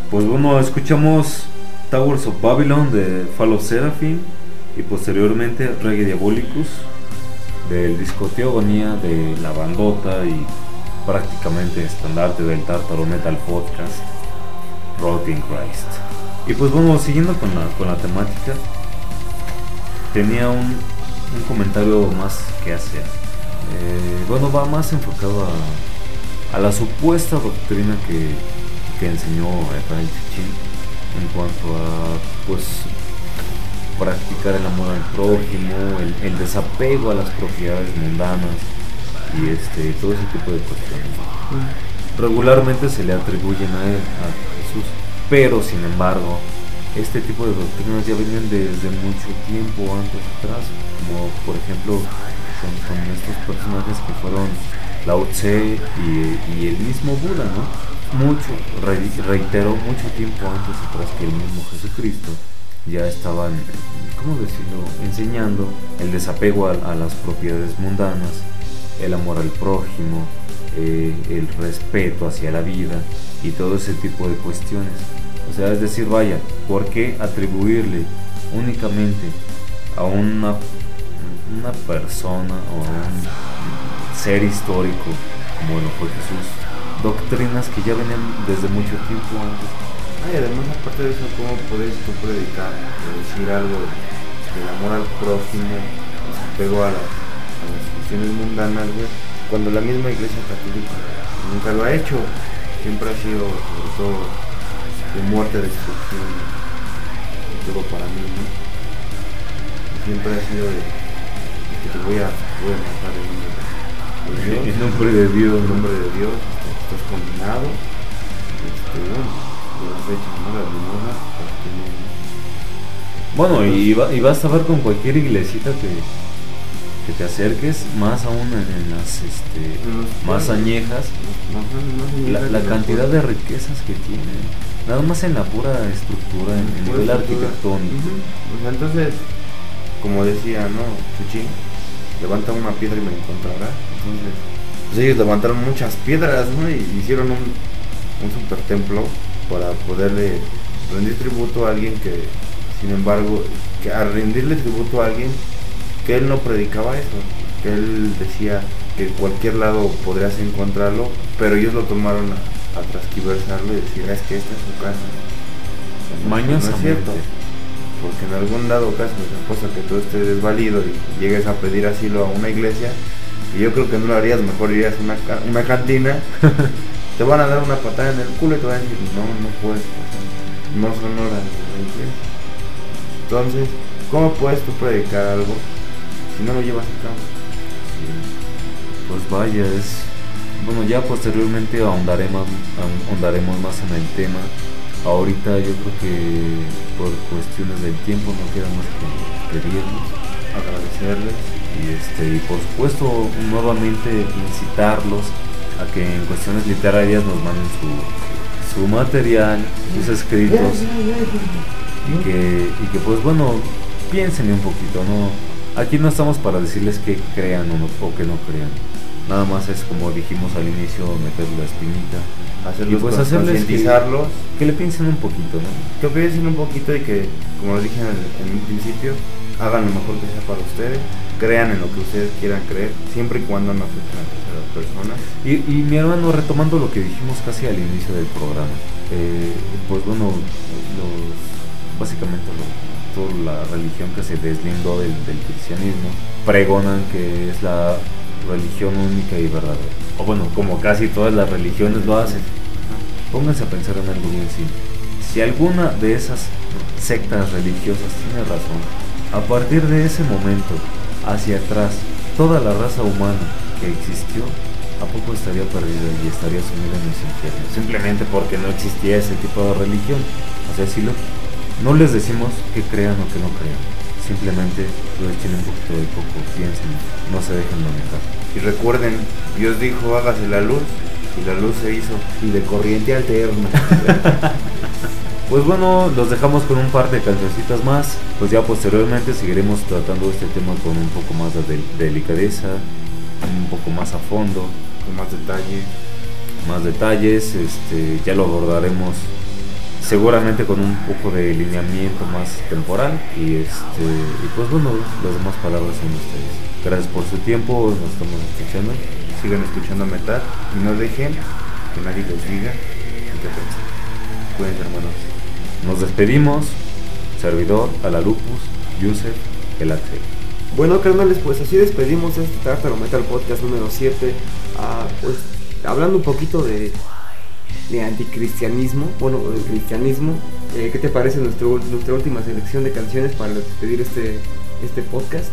Pues bueno, escuchamos Towers of Babylon de Fall of Seraphim y posteriormente Reggae Diabolicus del disco Teogonía de la bandota y prácticamente estandarte del Tártaro Metal Podcast, Rotting Christ. Y pues bueno, siguiendo con la, con la temática, tenía un, un comentario más que hacer. Eh, bueno, va más enfocado a, a la supuesta doctrina que, que enseñó Efraín Chichín en cuanto a pues practicar el amor al prójimo, el, el desapego a las propiedades mundanas y este todo ese tipo de cuestiones. Regularmente se le atribuyen a él, a Jesús, pero sin embargo este tipo de doctrinas ya venían desde mucho tiempo antes atrás, como por ejemplo con, con estos personajes que fueron Lao Tse y, y el mismo Buda, ¿no? Mucho, re, reitero, mucho tiempo antes atrás que el mismo Jesucristo ya estaban, ¿cómo decirlo?, enseñando el desapego a, a las propiedades mundanas, el amor al prójimo, eh, el respeto hacia la vida y todo ese tipo de cuestiones. O sea, es decir, vaya, ¿por qué atribuirle únicamente a una, una persona o a un ser histórico como lo fue Jesús doctrinas que ya venían desde mucho tiempo antes? Ay, además, aparte de eso, ¿cómo puedes tú predicar o decir algo del amor al prójimo, desapego a, la, a las cuestiones mundanas, güey, cuando la misma Iglesia Católica nunca lo ha hecho? Siempre ha sido, sobre todo, de muerte, destrucción, y todo para mí, ¿no? Siempre ha sido de, de que te voy a, voy a matar en nombre de Dios. En nombre de Dios. En nombre de Dios, estás condenado. Este, bueno, de la fecha, ¿no? La limosna, bueno, y, va, y vas a ver con cualquier iglesita que, que te acerques, más aún en, en las este, más añejas, la, la cantidad de riquezas que tienen, nada más en la pura estructura, en el nivel arquitectónico. Uh-huh. O sea, entonces, como decía, ¿no? Chuchín, levanta una piedra y me encontrará. Entonces, pues ellos levantaron muchas piedras, ¿no? Y hicieron un, un super templo para poderle rendir tributo a alguien que, sin embargo, que al rendirle tributo a alguien que él no predicaba eso, que él decía que en cualquier lado podrías encontrarlo, pero ellos lo tomaron a, a transquiversarlo y decir, es que esta es su casa. Mañosamente. No es cierto, porque en algún dado caso, cosa que tú estés desvalido y llegues a pedir asilo a una iglesia, y yo creo que no lo harías, mejor irías a una, una cantina, te van a dar una patada en el culo y te van a decir, no, no puedes, no son horas de la iglesia. Entonces, ¿cómo puedes tú predicar algo si no lo llevas a cabo? Sí. Pues vaya, es... Bueno, ya posteriormente ahondaremos, ahondaremos más en el tema. Ahorita yo creo que por cuestiones del tiempo no queda más que pedirles, agradecerles y, este, y por supuesto nuevamente incitarlos a que en cuestiones literarias nos manden su, su material, sus escritos y que, y que pues bueno, piensen un poquito, ¿no? Aquí no estamos para decirles que crean o, no, o que no crean. Nada más es, como dijimos al inicio, meterle la espinita, hacerlos, y pues hacerles concientizarlos, que, que le piensen un poquito, ¿no? Que piensen un poquito y que, como lo dije en, el, en un principio, hagan lo mejor que sea para ustedes, crean en lo que ustedes quieran creer, siempre y cuando no afecten a las personas. Y, y mi hermano, retomando lo que dijimos casi al inicio del programa, eh, pues bueno, los, básicamente lo, toda la religión que se deslindó del, del cristianismo pregonan que es la religión única y verdadera, o bueno, como casi todas las religiones lo hacen. Pónganse a pensar en algo bien simple. Si alguna de esas sectas religiosas tiene razón, a partir de ese momento hacia atrás, toda la raza humana que existió, ¿a poco estaría perdida y estaría sumida en los infiernos? Simplemente porque no existía ese tipo de religión. O sea, si lo, no les decimos que crean o que no crean, simplemente lo echen un poquito de poco, piensen, no se dejen manejar. Y recuerden, Dios dijo, hágase la luz, y la luz se hizo, y de corriente alterna. Pues bueno, los dejamos con un par de cancioncitas más, pues ya posteriormente seguiremos tratando este tema con un poco más de delicadeza, un poco más a fondo, con más detalle, más detalles, este, ya lo abordaremos seguramente con un poco de lineamiento más temporal. Y este y pues bueno, las demás palabras son ustedes. Gracias por su tiempo, nos estamos escuchando. Sigan escuchando metal y no dejen que nadie les diga qué pensar. Cuídense, hermanos. Nos despedimos. Servidor, Alalupus, Yusef, el Axel. Bueno, carnales, pues así despedimos este Tártaro Metal Podcast número siete. Ah, pues hablando un poquito de, de anticristianismo, bueno, del cristianismo. Eh, ¿Qué te parece nuestro, nuestra última selección de canciones para despedir este, este podcast?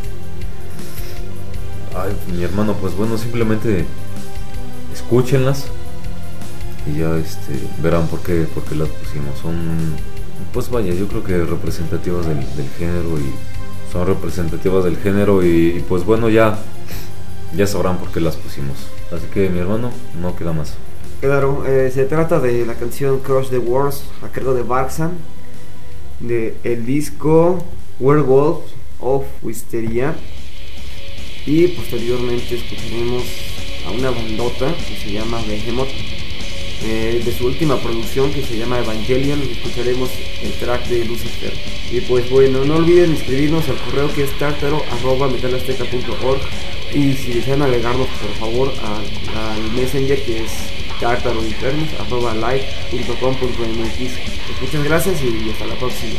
Ay, mi hermano, pues bueno, simplemente escúchenlas y ya este verán por qué, por qué las pusimos. Son, pues vaya, yo creo que representativas del, del género y son representativas del género y, y pues bueno, ya ya sabrán por qué las pusimos. Así que mi hermano, no queda más. Claro, eh, se trata de la canción Crush the Wars a cargo de Barksan, de el disco Werewolf of Wisteria, y posteriormente escucharemos a una bandota que se llama Behemoth. Eh, de su última producción que se llama Evangelion escucharemos el track de Lucifer. Y pues bueno, no olviden inscribirnos al correo que es tartaro arroba metalazteca punto org, y si desean agregarnos por favor al, al messenger que es tartarointernos arroba live punto com punto m x. Pues muchas gracias y hasta la próxima.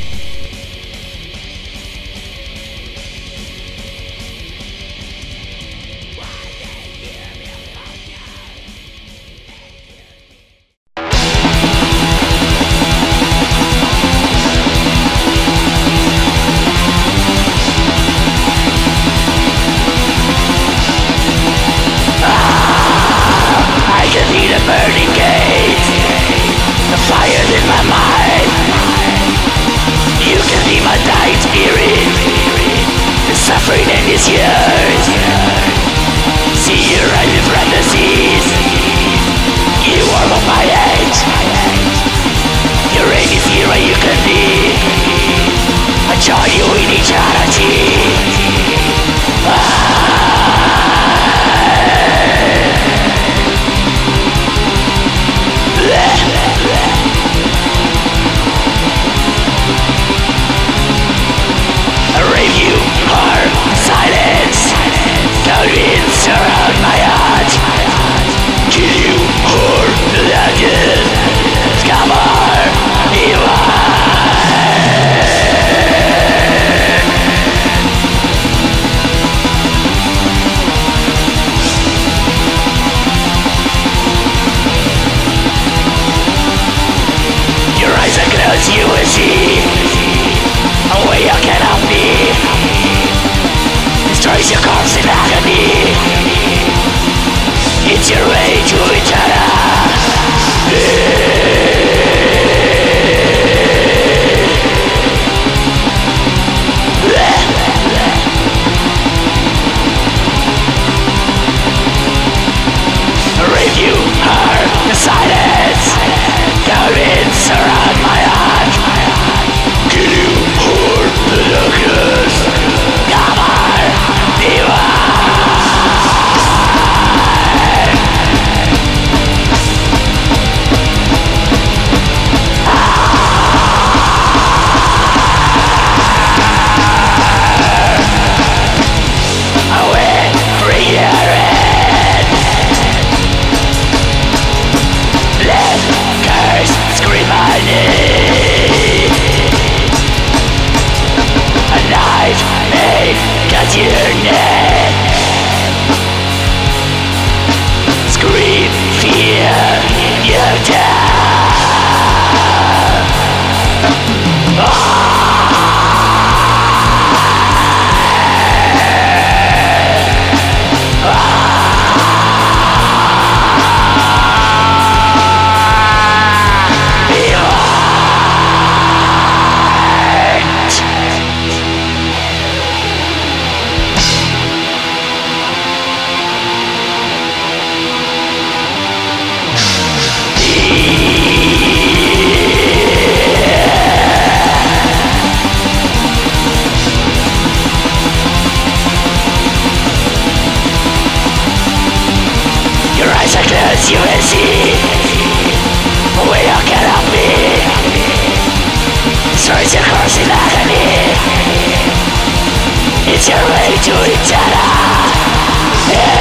It's your way to eternal.